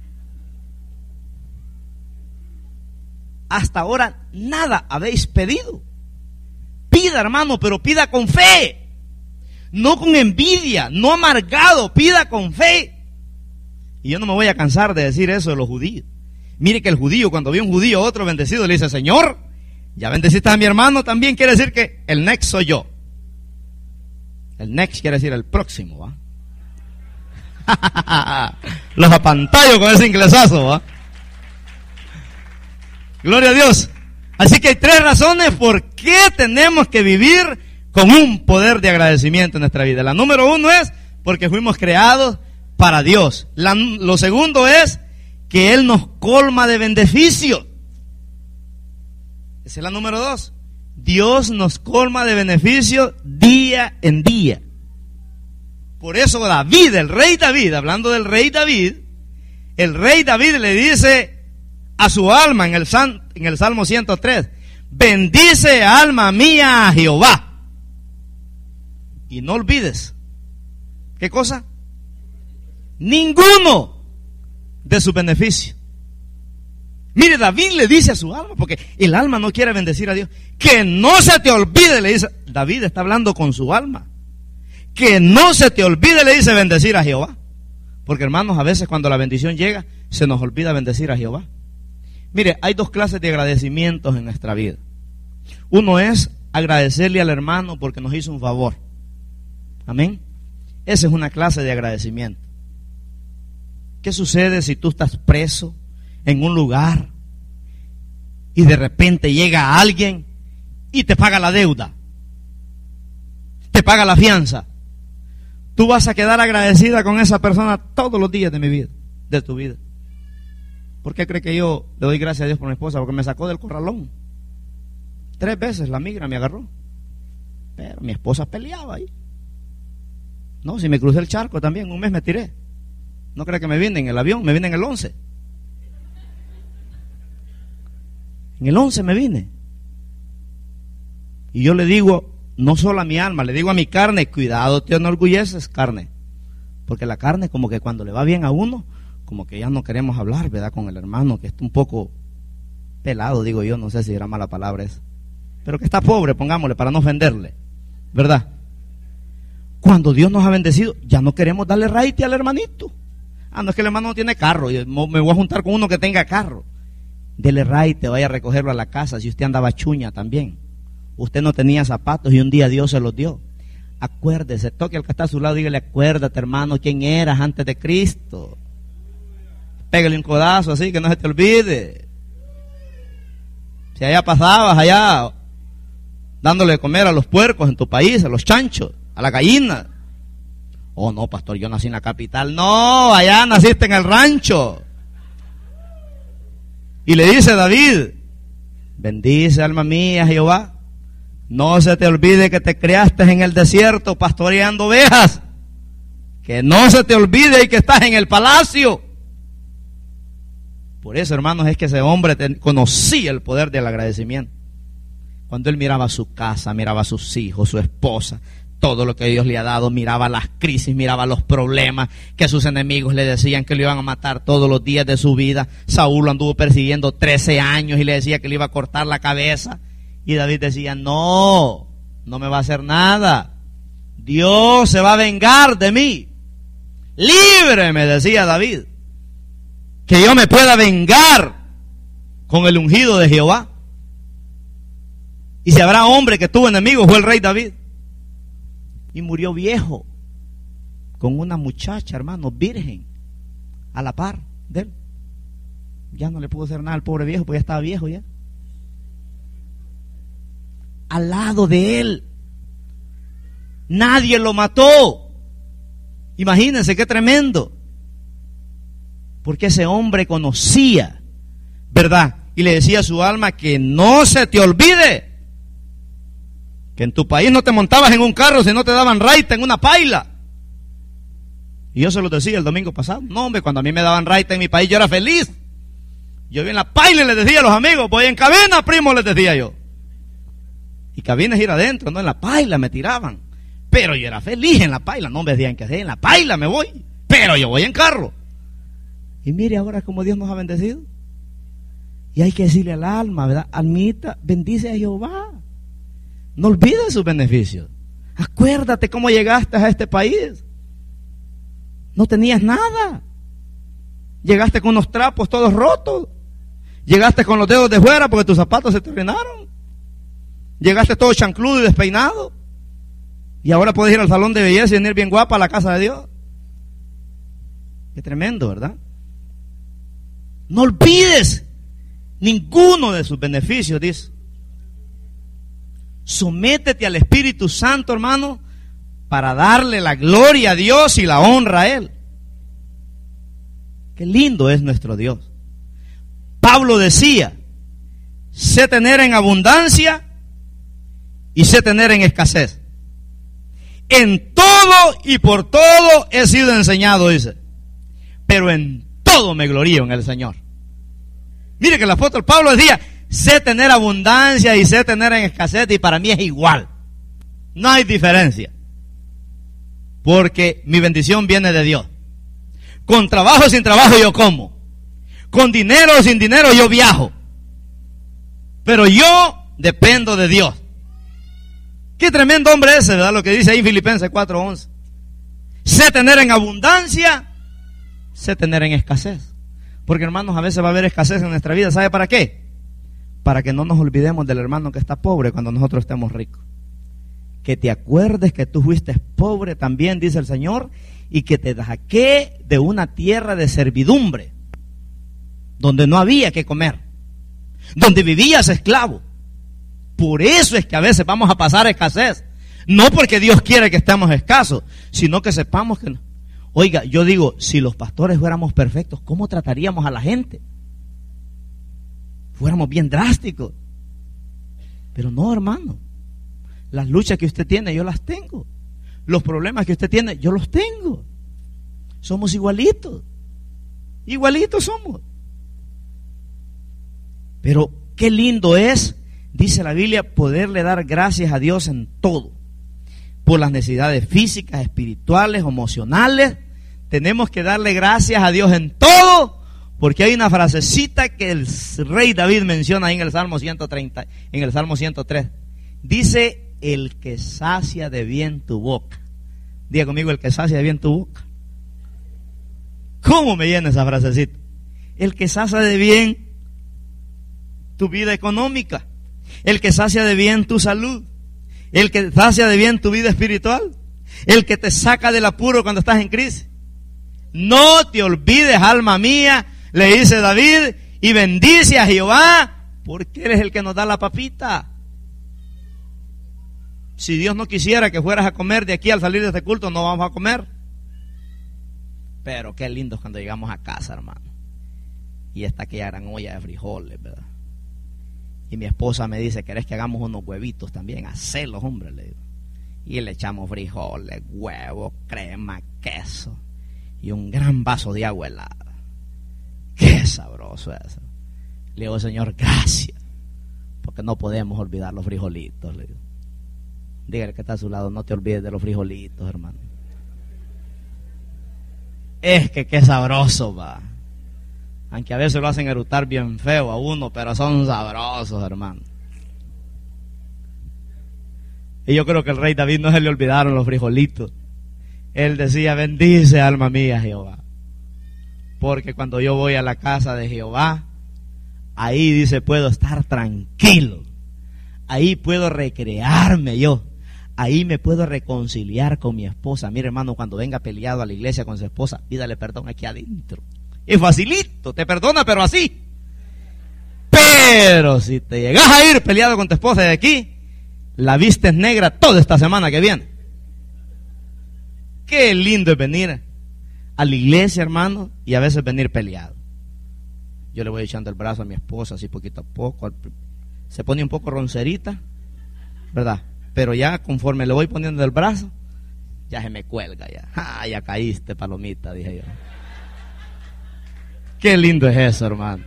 Hasta ahora nada habéis pedido. Pida, hermano, pero pida con fe. No con envidia, no amargado, pida con fe. Y yo no me voy a cansar de decir eso de los judíos. Mire que el judío, cuando ve un judío a otro bendecido, le dice, Señor, ya bendeciste a mi hermano, también quiere decir que el next soy yo. El next quiere decir el próximo, ¿va? Los apantallo con ese inglesazo, ¿va? Gloria a Dios. Así que hay tres razones por qué tenemos que vivir con un poder de agradecimiento en nuestra vida. La número uno es porque fuimos creados para Dios. La, lo segundo es que Él nos colma de beneficios. Esa es la número dos. Dios nos colma de beneficios día en día. Por eso David, el rey David, hablando del rey David, el rey David le dice a su alma en el, en el Salmo ciento tres, bendice alma mía a Jehová. Y no olvides, ¿qué cosa? Ninguno de sus beneficios. Mire, David le dice a su alma, porque el alma no quiere bendecir a Dios, que no se te olvide, le dice, David está hablando con su alma, que no se te olvide, le dice, bendecir a Jehová. Porque hermanos, a veces cuando la bendición llega, se nos olvida bendecir a Jehová. Mire, hay dos clases de agradecimientos en nuestra vida. Uno es agradecerle al hermano porque nos hizo un favor. Amén. Esa es una clase de agradecimiento. ¿Qué sucede si tú estás preso en un lugar y de repente llega alguien y te paga la deuda, te paga la fianza? Tú vas a quedar agradecida con esa persona todos los días de mi vida, de tu vida. ¿Por qué cree que yo le doy gracias a Dios por mi esposa? Porque me sacó del corralón. Tres veces la migra me agarró. Pero mi esposa peleaba ahí. No, si me crucé el charco también, un mes me tiré. No creo que me vine en el avión, me vine en el once. En el once me vine. Y yo le digo, no solo a mi alma, le digo a mi carne, cuidado, te enorgulleces, carne. Porque la carne como que cuando le va bien a uno, como que ya no queremos hablar, ¿verdad? Con el hermano que está un poco pelado, digo yo, no sé si era mala palabra esa. Pero que está pobre, pongámosle, para no ofenderle, ¿verdad? Cuando Dios nos ha bendecido, ya no queremos darle raite al hermanito. Ah, no es que el hermano no tiene carro, y me voy a juntar con uno que tenga carro. Dele raite, vaya a recogerlo a la casa, si usted andaba chuña también. Usted no tenía zapatos y un día Dios se los dio. Acuérdese, toque al que está a su lado, dígale, acuérdate hermano, quién eras antes de Cristo. Pégale un codazo así, que no se te olvide. Si allá pasabas, allá, dándole de comer a los puercos en tu país, a los chanchos, a la gallina. Oh no, pastor, yo nací en la capital. No, allá naciste en el rancho. Y le dice David, bendice alma mía Jehová, no se te olvide que te criaste en el desierto pastoreando ovejas, que no se te olvide y que estás en el palacio. Por eso, hermanos, es que ese hombre ten, conocía el poder del agradecimiento. Cuando él miraba su casa, miraba a sus hijos, su esposa, todo lo que Dios le ha dado, miraba las crisis, miraba los problemas, que sus enemigos le decían que lo iban a matar todos los días de su vida. Saúl lo anduvo persiguiendo trece años y le decía que le iba a cortar la cabeza. Y David decía, no, no me va a hacer nada. Dios se va a vengar de mí. Líbreme, decía David, que yo me pueda vengar con el ungido de Jehová. Y si habrá hombre que tuvo enemigos, fue el rey David. Y murió viejo, con una muchacha, hermano, virgen, a la par de él. Ya no le pudo hacer nada al pobre viejo, porque ya estaba viejo ya. Al lado de él. Nadie lo mató. Imagínense qué tremendo. Porque ese hombre conocía, ¿verdad? Y le decía a su alma que no se te olvide que en tu país no te montabas en un carro si no te daban raite en una paila. Y yo se lo decía el domingo pasado. No, hombre, cuando a mí me daban raite en mi país yo era feliz. Yo vi en la paila y les decía a los amigos, voy en cabina, primo, les decía yo. Y cabina es ir adentro, no en la paila me tiraban. Pero yo era feliz en la paila. No me decían que hacer, en la paila me voy. Pero yo voy en carro. Y mire ahora cómo Dios nos ha bendecido. Y hay que decirle al alma, ¿verdad? Almita, bendice a Jehová. No olvides sus beneficios. Acuérdate cómo llegaste a este país. No tenías nada. Llegaste con unos trapos todos rotos. Llegaste con los dedos de fuera porque tus zapatos se te arruinaron. Llegaste todo chancludo y despeinado. Y ahora puedes ir al salón de belleza y venir bien guapa a la casa de Dios. Qué tremendo, ¿verdad? No olvides ninguno de sus beneficios, dice. Sométete al Espíritu Santo, hermano, para darle la gloria a Dios y la honra a Él. Qué lindo es nuestro Dios. Pablo decía, sé tener en abundancia y sé tener en escasez. En todo y por todo he sido enseñado, dice. Pero en todo me glorío en el Señor. Mire que el apóstol Pablo decía, sé tener abundancia y sé tener en escasez, y para mí es igual. No hay diferencia. Porque mi bendición viene de Dios. Con trabajo o sin trabajo yo como. Con dinero o sin dinero yo viajo. Pero yo dependo de Dios. Qué tremendo hombre ese, ¿verdad? Lo que dice ahí en Filipenses cuatro once. Sé tener en abundancia, sé tener en escasez. Porque, hermanos, a veces va a haber escasez en nuestra vida. ¿Sabe para qué? Para que no nos olvidemos del hermano que está pobre cuando nosotros estemos ricos. Que te acuerdes que tú fuiste pobre también, dice el Señor, y que te saqué de una tierra de servidumbre, donde no había que comer, donde vivías esclavo. Por eso es que a veces vamos a pasar escasez. No porque Dios quiere que estemos escasos, sino que sepamos que no. Oiga, yo digo, si los pastores fuéramos perfectos, ¿cómo trataríamos a la gente? Fuéramos bien drásticos. Pero no, hermano. Las luchas que usted tiene, yo las tengo. Los problemas que usted tiene, yo los tengo. Somos igualitos. Igualitos somos. Pero qué lindo es, dice la Biblia, poderle dar gracias a Dios en todo. Por las necesidades físicas, espirituales, emocionales. Tenemos que darle gracias a Dios en todo, porque hay una frasecita que el rey David menciona ahí en el Salmo ciento treinta, en el Salmo ciento tres. Dice, el que sacia de bien tu boca. Diga conmigo, el que sacia de bien tu boca. ¿Cómo me llena esa frasecita? El que sacia de bien tu vida económica. El que sacia de bien tu salud. El que sacia de bien tu vida espiritual. El que te saca del apuro cuando estás en crisis. No te olvides, alma mía, le dice David, y bendice a Jehová, porque Él es el que nos da la papita. Si Dios no quisiera que fueras a comer de aquí al salir de este culto, no vamos a comer. Pero qué lindo cuando llegamos a casa, hermano. Y está aquella gran olla de frijoles, ¿verdad? Y mi esposa me dice, ¿querés que hagamos unos huevitos también? Hacelos, hombre, le digo. Y le echamos frijoles, huevos, crema, queso y un gran vaso de agua helada. Qué sabroso eso. Le digo, Señor, gracias, porque no podemos olvidar los frijolitos, le digo. Dígale que está a su lado, no te olvides de los frijolitos, hermano. Es que qué sabroso, va. Aunque a veces lo hacen erutar bien feo a uno, pero son sabrosos, hermano. Y yo creo que el rey David no se le olvidaron los frijolitos. Él decía, bendice alma mía Jehová. Porque cuando yo voy a la casa de Jehová, ahí dice, puedo estar tranquilo. Ahí puedo recrearme yo. Ahí me puedo reconciliar con mi esposa. Mire, hermano, cuando venga peleado a la iglesia con su esposa, pídale perdón aquí adentro. Es facilito, te perdona, pero así. Pero si te llegas a ir peleado con tu esposa de aquí, la vistes negra toda esta semana que viene. Qué lindo es venir a la iglesia, hermano, y a veces venir peleado. Yo le voy echando el brazo a mi esposa así poquito a poco. Se pone un poco roncerita, ¿verdad? Pero ya conforme le voy poniendo el brazo, ya se me cuelga ya. Ah, ya caíste, palomita, dije yo. Qué lindo es eso, hermano.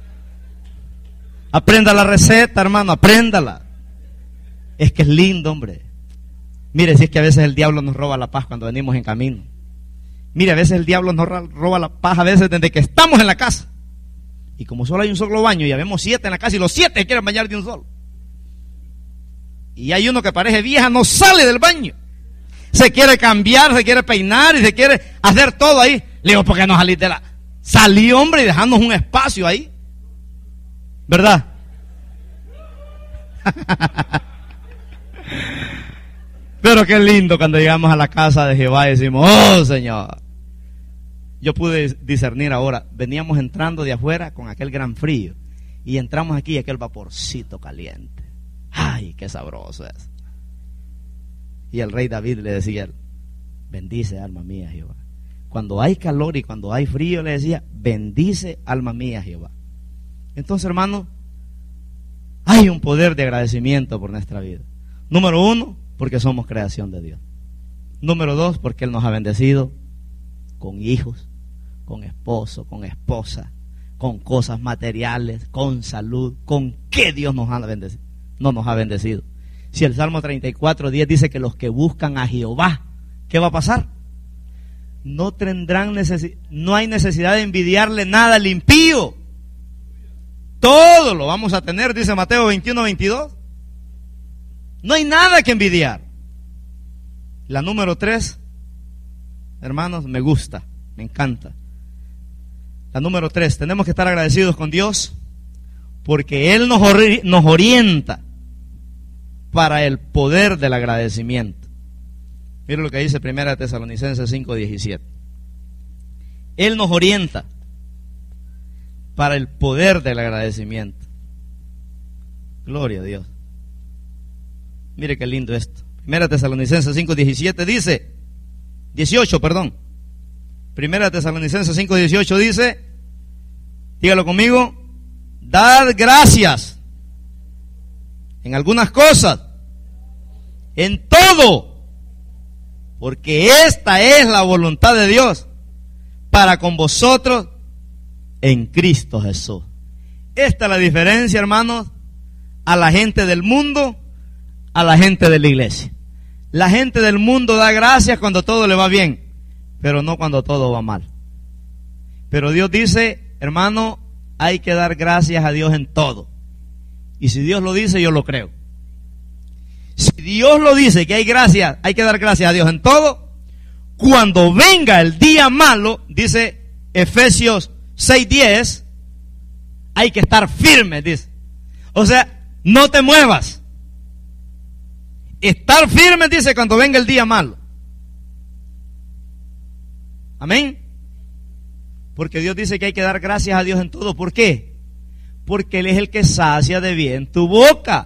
Aprenda la receta, hermano, apréndala. Es que es lindo, hombre. Mire, si es que a veces el diablo nos roba la paz cuando venimos en camino. Mire, a veces el diablo nos roba la paz a veces desde que estamos en la casa. Y como solo hay un solo baño y habemos siete en la casa y los siete quieren bañar de un solo. Y hay uno que parece vieja, no sale del baño. Se quiere cambiar, se quiere peinar y se quiere hacer todo ahí. Le digo, ¿por qué no salís de la...? Salí, hombre, y dejándonos un espacio ahí. ¿Verdad? Pero qué lindo cuando llegamos a la casa de Jehová y decimos, oh Señor. Yo pude discernir ahora, veníamos entrando de afuera con aquel gran frío y entramos aquí y aquel vaporcito caliente. Ay, qué sabroso es. Y el rey David le decía, bendice alma mía Jehová. Cuando hay calor y cuando hay frío le decía, bendice alma mía Jehová. Entonces, hermano, hay un poder de agradecimiento por nuestra vida. Número uno, porque somos creación de Dios. Número dos, porque Él nos ha bendecido con hijos, con esposo, con esposa, con cosas materiales, con salud. ¿Con qué Dios nos ha bendecido? No nos ha bendecido. Si el Salmo treinta y cuatro, diez dice que los que buscan a Jehová, ¿qué va a pasar? No tendrán necesidad, no hay necesidad de envidiarle nada al impío. Todo lo vamos a tener, dice Mateo veintiuno, veintidós. No hay nada que envidiar. La número tres, hermanos, me gusta, me encanta. La número tres, tenemos que estar agradecidos con Dios porque Él nos, ori- nos orienta para el poder del agradecimiento. Mira lo que dice Primera Tesalonicenses cinco diecisiete. Él nos orienta para el poder del agradecimiento. Gloria a Dios. Mire qué lindo esto. Primera Tesalonicenses cinco diecisiete dice, dieciocho, perdón. Primera Tesalonicenses cinco dieciocho dice, dígalo conmigo, dad gracias en algunas cosas, en todo, porque esta es la voluntad de Dios para con vosotros en Cristo Jesús. Esta es la diferencia, hermanos, a la gente del mundo, a la gente de la iglesia. La gente del mundo da gracias cuando todo le va bien, pero no cuando todo va mal. Pero Dios dice, hermano, hay que dar gracias a Dios en todo. Y si Dios lo dice, yo lo creo. Si Dios lo dice que hay gracias, hay que dar gracias a Dios en todo, cuando venga el día malo, dice Efesios seis diez, hay que estar firme, dice. O sea, no te muevas. Estar firme, dice, cuando venga el día malo. Amén. Porque Dios dice que hay que dar gracias a Dios en todo. ¿Por qué? Porque Él es el que sacia de bien tu boca.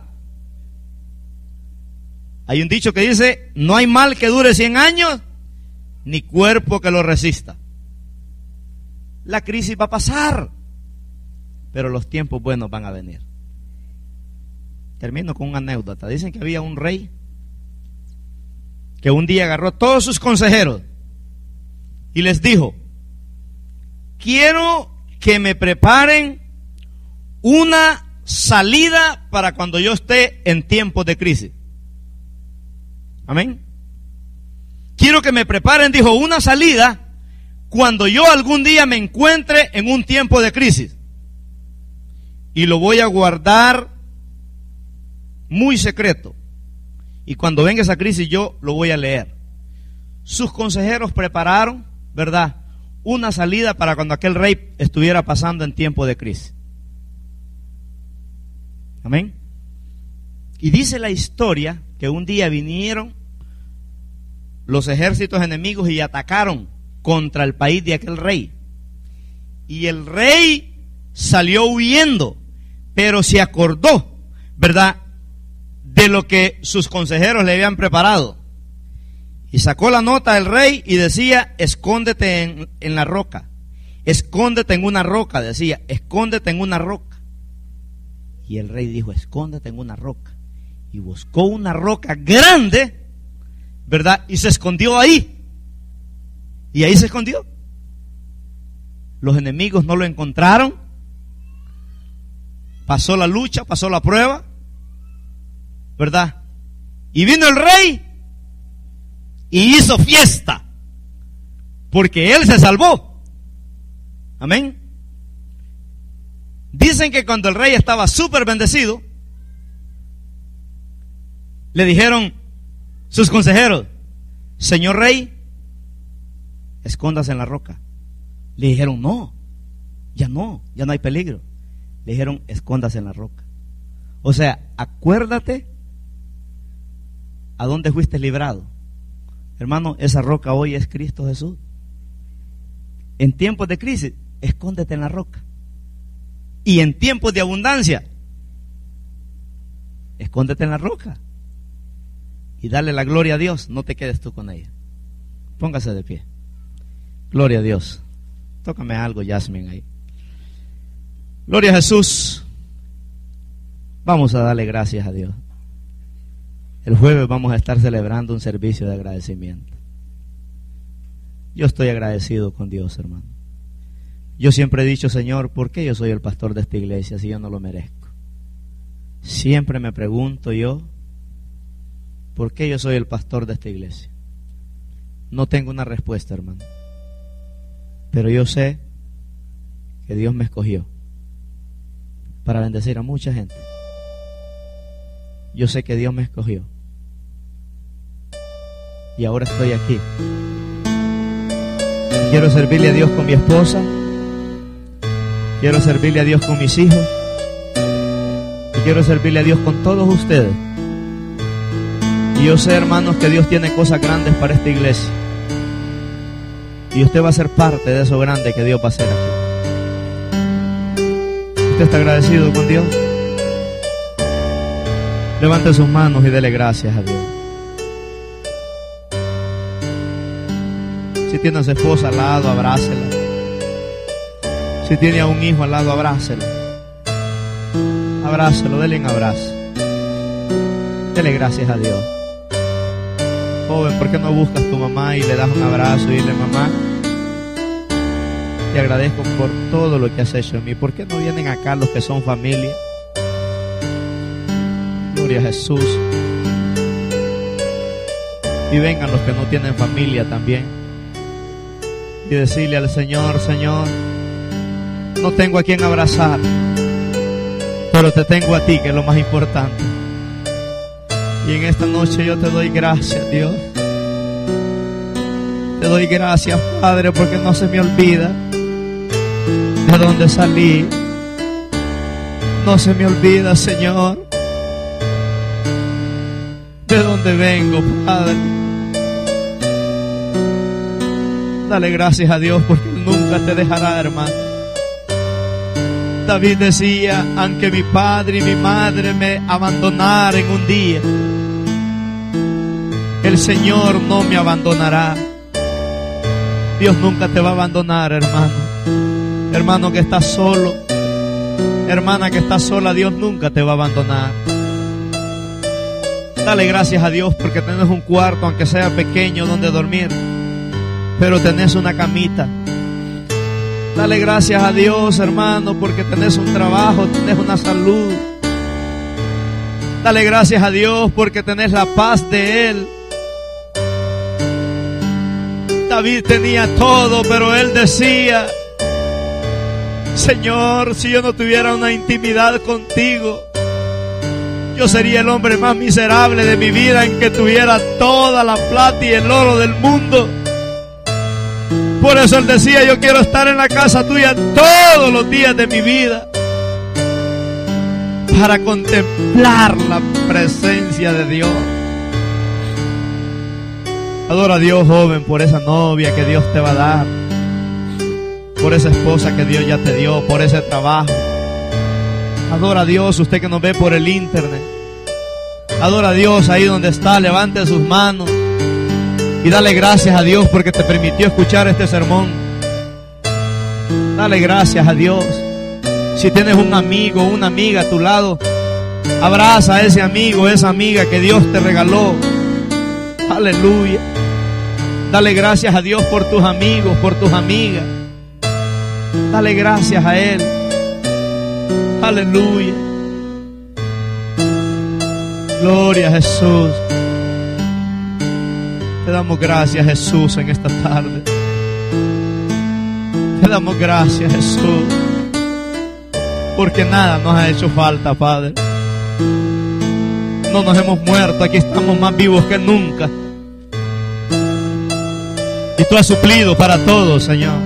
Hay un dicho que dice, no hay mal que dure cien años, ni cuerpo que lo resista. La crisis va a pasar, pero los tiempos buenos van a venir. Termino con una anécdota. Dicen que había un rey que un día agarró a todos sus consejeros y les dijo, quiero que me preparen una salida para cuando yo esté en tiempos de crisis. Amén. Quiero que me preparen, dijo, una salida cuando yo algún día me encuentre en un tiempo de crisis. Y lo voy a guardar muy secreto. Y cuando venga esa crisis yo lo voy a leer. Sus consejeros prepararon, ¿verdad?, una salida para cuando aquel rey estuviera pasando en tiempo de crisis. Amén. Y dice la historia que un día vinieron los ejércitos enemigos y atacaron contra el país de aquel rey. Y el rey salió huyendo, pero se acordó, ¿verdad?, de lo que sus consejeros le habían preparado. Y sacó la nota del rey y decía, escóndete en, en la roca. Escóndete en una roca, decía, escóndete en una roca. Y el rey dijo, escóndete en una roca. Y buscó una roca grande, ¿verdad? Y se escondió ahí. Y ahí se escondió. Los enemigos no lo encontraron. Pasó la lucha, pasó la prueba, ¿verdad? Y vino el rey y hizo fiesta, porque él se salvó. Amén. Dicen que cuando el rey estaba súper bendecido, le dijeron sus consejeros, señor rey, escóndase en la roca. Le dijeron, no, ya no, ya no hay peligro. Le dijeron, escóndase en la roca. O sea, acuérdate a dónde fuiste librado. Hermano, esa roca hoy es Cristo Jesús. En tiempos de crisis, escóndete en la roca. Y en tiempos de abundancia, escóndete en la roca. Y dale la gloria a Dios, no te quedes tú con ella. Póngase de pie. Gloria a Dios. Tócame algo, Yasmin, ahí. Gloria a Jesús. Vamos a darle gracias a Dios. El jueves vamos a estar celebrando un servicio de agradecimiento. Yo estoy agradecido con Dios, hermano. Yo siempre he dicho, Señor, ¿por qué yo soy el pastor de esta iglesia si yo no lo merezco? Siempre me pregunto yo, ¿por qué yo soy el pastor de esta iglesia? No tengo una respuesta, hermano. Pero yo sé que Dios me escogió para bendecir a mucha gente. Yo sé que Dios me escogió. Y ahora estoy aquí. Quiero servirle a Dios con mi esposa. Quiero servirle a Dios con mis hijos. Y quiero servirle a Dios con todos ustedes. Y yo sé, hermanos, que Dios tiene cosas grandes para esta iglesia. Y usted va a ser parte de eso grande que Dios va a hacer aquí. ¿Usted está agradecido con Dios? Levante sus manos y dele gracias a Dios. Si tiene a su esposa al lado, abrácela. Si tiene a un hijo al lado, abrácelo. Abrácelo, dele un abrazo. Dele gracias a Dios. Joven, ¿por qué no buscas a tu mamá y le das un abrazo y dile: mamá, te agradezco por todo lo que has hecho en mí? ¿Por qué no vienen acá los que son familia? Gloria a Jesús. Y vengan los que no tienen familia también. Y decirle al Señor: Señor, no tengo a quien abrazar, pero te tengo a ti, que es lo más importante. Y en esta noche yo te doy gracias, Dios. Te doy gracias, Padre, porque no se me olvida de dónde salí. No se me olvida, Señor, de dónde vengo, Padre. Dale gracias a Dios porque Él nunca te dejará, hermano. David decía: aunque mi padre y mi madre me abandonaran un día, el Señor no me abandonará. Dios nunca te va a abandonar, hermano. Hermano que estás solo, hermana que estás sola, Dios nunca te va a abandonar. Dale gracias a Dios porque tenés un cuarto, aunque sea pequeño, donde dormir, pero tenés una camita. Dale gracias a Dios, hermano, porque tenés un trabajo, tenés una salud. Dale gracias a Dios porque tenés la paz de Él. David tenía todo, pero él decía: Señor, si yo no tuviera una intimidad contigo, yo sería el hombre más miserable de mi vida, en que tuviera toda la plata y el oro del mundo. Por eso él decía: yo quiero estar en la casa tuya todos los días de mi vida, para contemplar la presencia de Dios. Adora a Dios, joven, por esa novia que Dios te va a dar, por esa esposa que Dios ya te dio, por ese trabajo. Adora a Dios, usted que nos ve por el internet. Adora a Dios ahí donde está, levante sus manos y dale gracias a Dios porque te permitió escuchar este sermón. Dale gracias a Dios. Si tienes un amigo o una amiga a tu lado, abraza a ese amigo, esa amiga que Dios te regaló. Aleluya. Dale gracias a Dios por tus amigos, por tus amigas. Dale gracias a Él. Aleluya. Gloria a Jesús. Te damos gracias, Jesús, en esta tarde. Te damos gracias, Jesús, porque nada nos ha hecho falta, Padre. No nos hemos muerto, aquí estamos más vivos que nunca. Y tú has suplido para todos, Señor.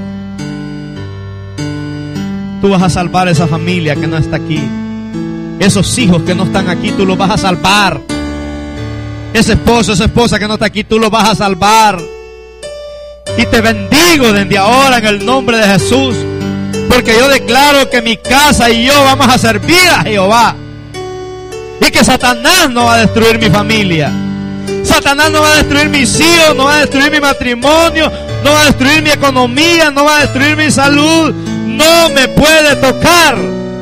Tú vas a salvar a esa familia que no está aquí. Esos hijos que no están aquí, tú los vas a salvar. Ese esposo, esa esposa que no está aquí, tú los vas a salvar. Y te bendigo desde ahora en el nombre de Jesús, porque yo declaro que mi casa y yo vamos a servir a Jehová. Y que Satanás no va a destruir mi familia. Satanás no va a destruir mis hijos, no va a destruir mi matrimonio, no va a destruir mi economía, no va a destruir mi salud. No me puede tocar,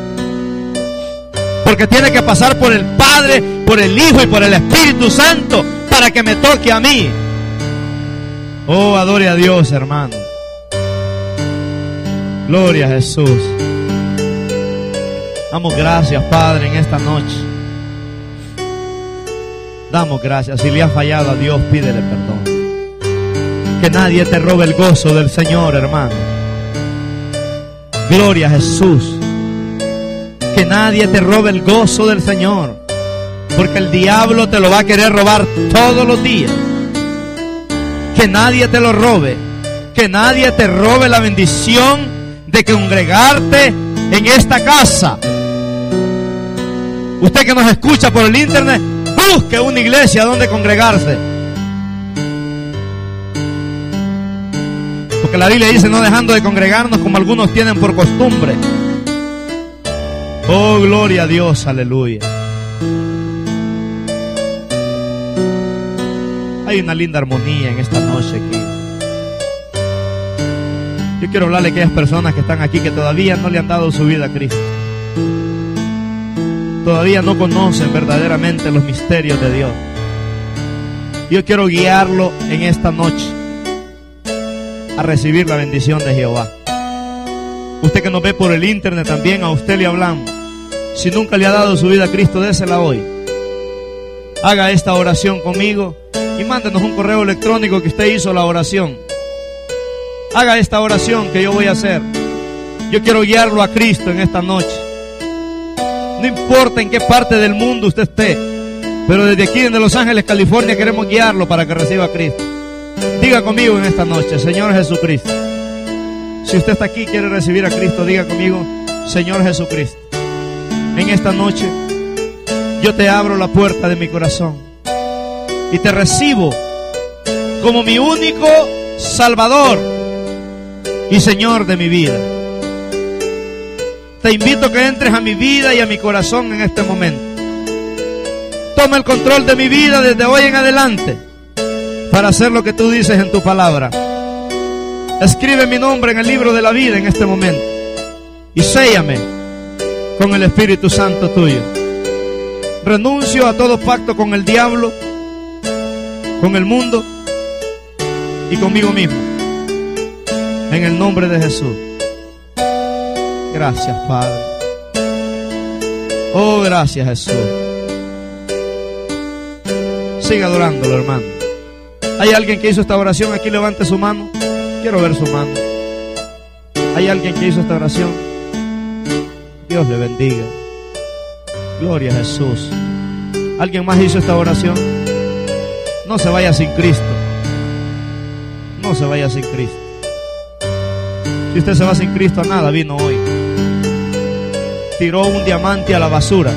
porque tiene que pasar por el Padre, por el Hijo y por el Espíritu Santo para que me toque a mí. Oh, adore a Dios, hermano. Gloria a Jesús. Damos gracias, Padre, en esta noche. Damos gracias. Si le has fallado a Dios, pídele perdón. Que nadie te robe el gozo del Señor, hermano. Gloria a Jesús. Que nadie te robe el gozo del Señor, porque el diablo te lo va a querer robar todos los días. Que nadie te lo robe. Que nadie te robe la bendición de congregarte en esta casa. Usted que nos escucha por el internet, busque una iglesia donde congregarse, porque la Biblia dice: no dejando de congregarnos como algunos tienen por costumbre. Oh, gloria a Dios, aleluya. Hay una linda armonía en esta noche aquí. Yo quiero hablarle a aquellas personas que están aquí que todavía no le han dado su vida a Cristo. Todavía no conocen verdaderamente los misterios de Dios. Yo quiero guiarlo en esta noche a recibir la bendición de Jehová. Usted que nos ve por el internet también, a usted le hablamos. Si nunca le ha dado su vida a Cristo, désela hoy. Haga esta oración conmigo y mándenos un correo electrónico que usted hizo la oración. Haga esta oración que yo voy a hacer. Yo quiero guiarlo a Cristo en esta noche. No importa en qué parte del mundo usted esté, pero desde aquí, desde Los Ángeles, California, queremos guiarlo para que reciba a Cristo. Diga conmigo en esta noche: Señor Jesucristo. Si usted está aquí y quiere recibir a Cristo, diga conmigo: Señor Jesucristo, en esta noche yo te abro la puerta de mi corazón y te recibo como mi único Salvador y Señor de mi vida. Te invito a que entres a mi vida y a mi corazón en este momento. Toma el control de mi vida desde hoy en adelante para hacer lo que tú dices en tu palabra. Escribe mi nombre en el libro de la vida en este momento y séllame con el Espíritu Santo tuyo. Renuncio a todo pacto con el diablo, con el mundo y conmigo mismo, en el nombre de Jesús. Gracias, Padre. Oh, gracias, Jesús. Siga adorándolo, hermano. ¿Hay alguien que hizo esta oración? Aquí levante su mano. Quiero ver su mano. ¿Hay alguien que hizo esta oración? Dios le bendiga. Gloria a Jesús. ¿Alguien más hizo esta oración? No se vaya sin Cristo. No se vaya sin Cristo. Si usted se va sin Cristo, a nada vino hoy. Tiró un diamante a la basura.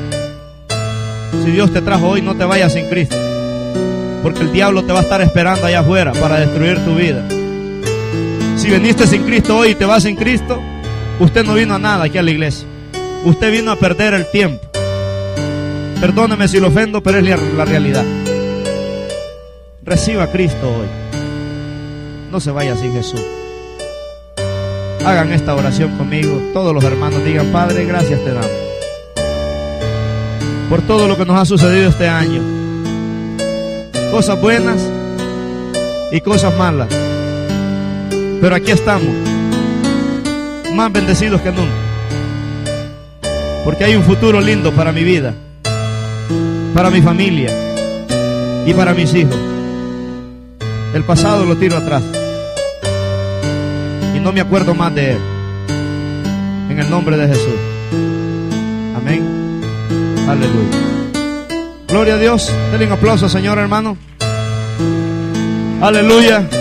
Si Dios te trajo hoy, no te vayas sin Cristo, porque el diablo te va a estar esperando allá afuera para destruir tu vida. Si viniste sin Cristo hoy y te vas sin Cristo, usted no vino a nada aquí a la iglesia. Usted vino a perder el tiempo. Perdóneme si lo ofendo, pero es la realidad. Reciba a Cristo hoy. No se vaya sin Jesús. Hagan esta oración conmigo. Todos los hermanos digan: Padre, gracias te damos por todo lo que nos ha sucedido este año. Cosas buenas y cosas malas. Pero aquí estamos, más bendecidos que nunca, porque hay un futuro lindo para mi vida, para mi familia y para mis hijos. El pasado lo tiro atrás y no me acuerdo más de él. En el nombre de Jesús. Amén. Aleluya. Gloria a Dios. Denle un aplauso, Señor, hermano. Aleluya.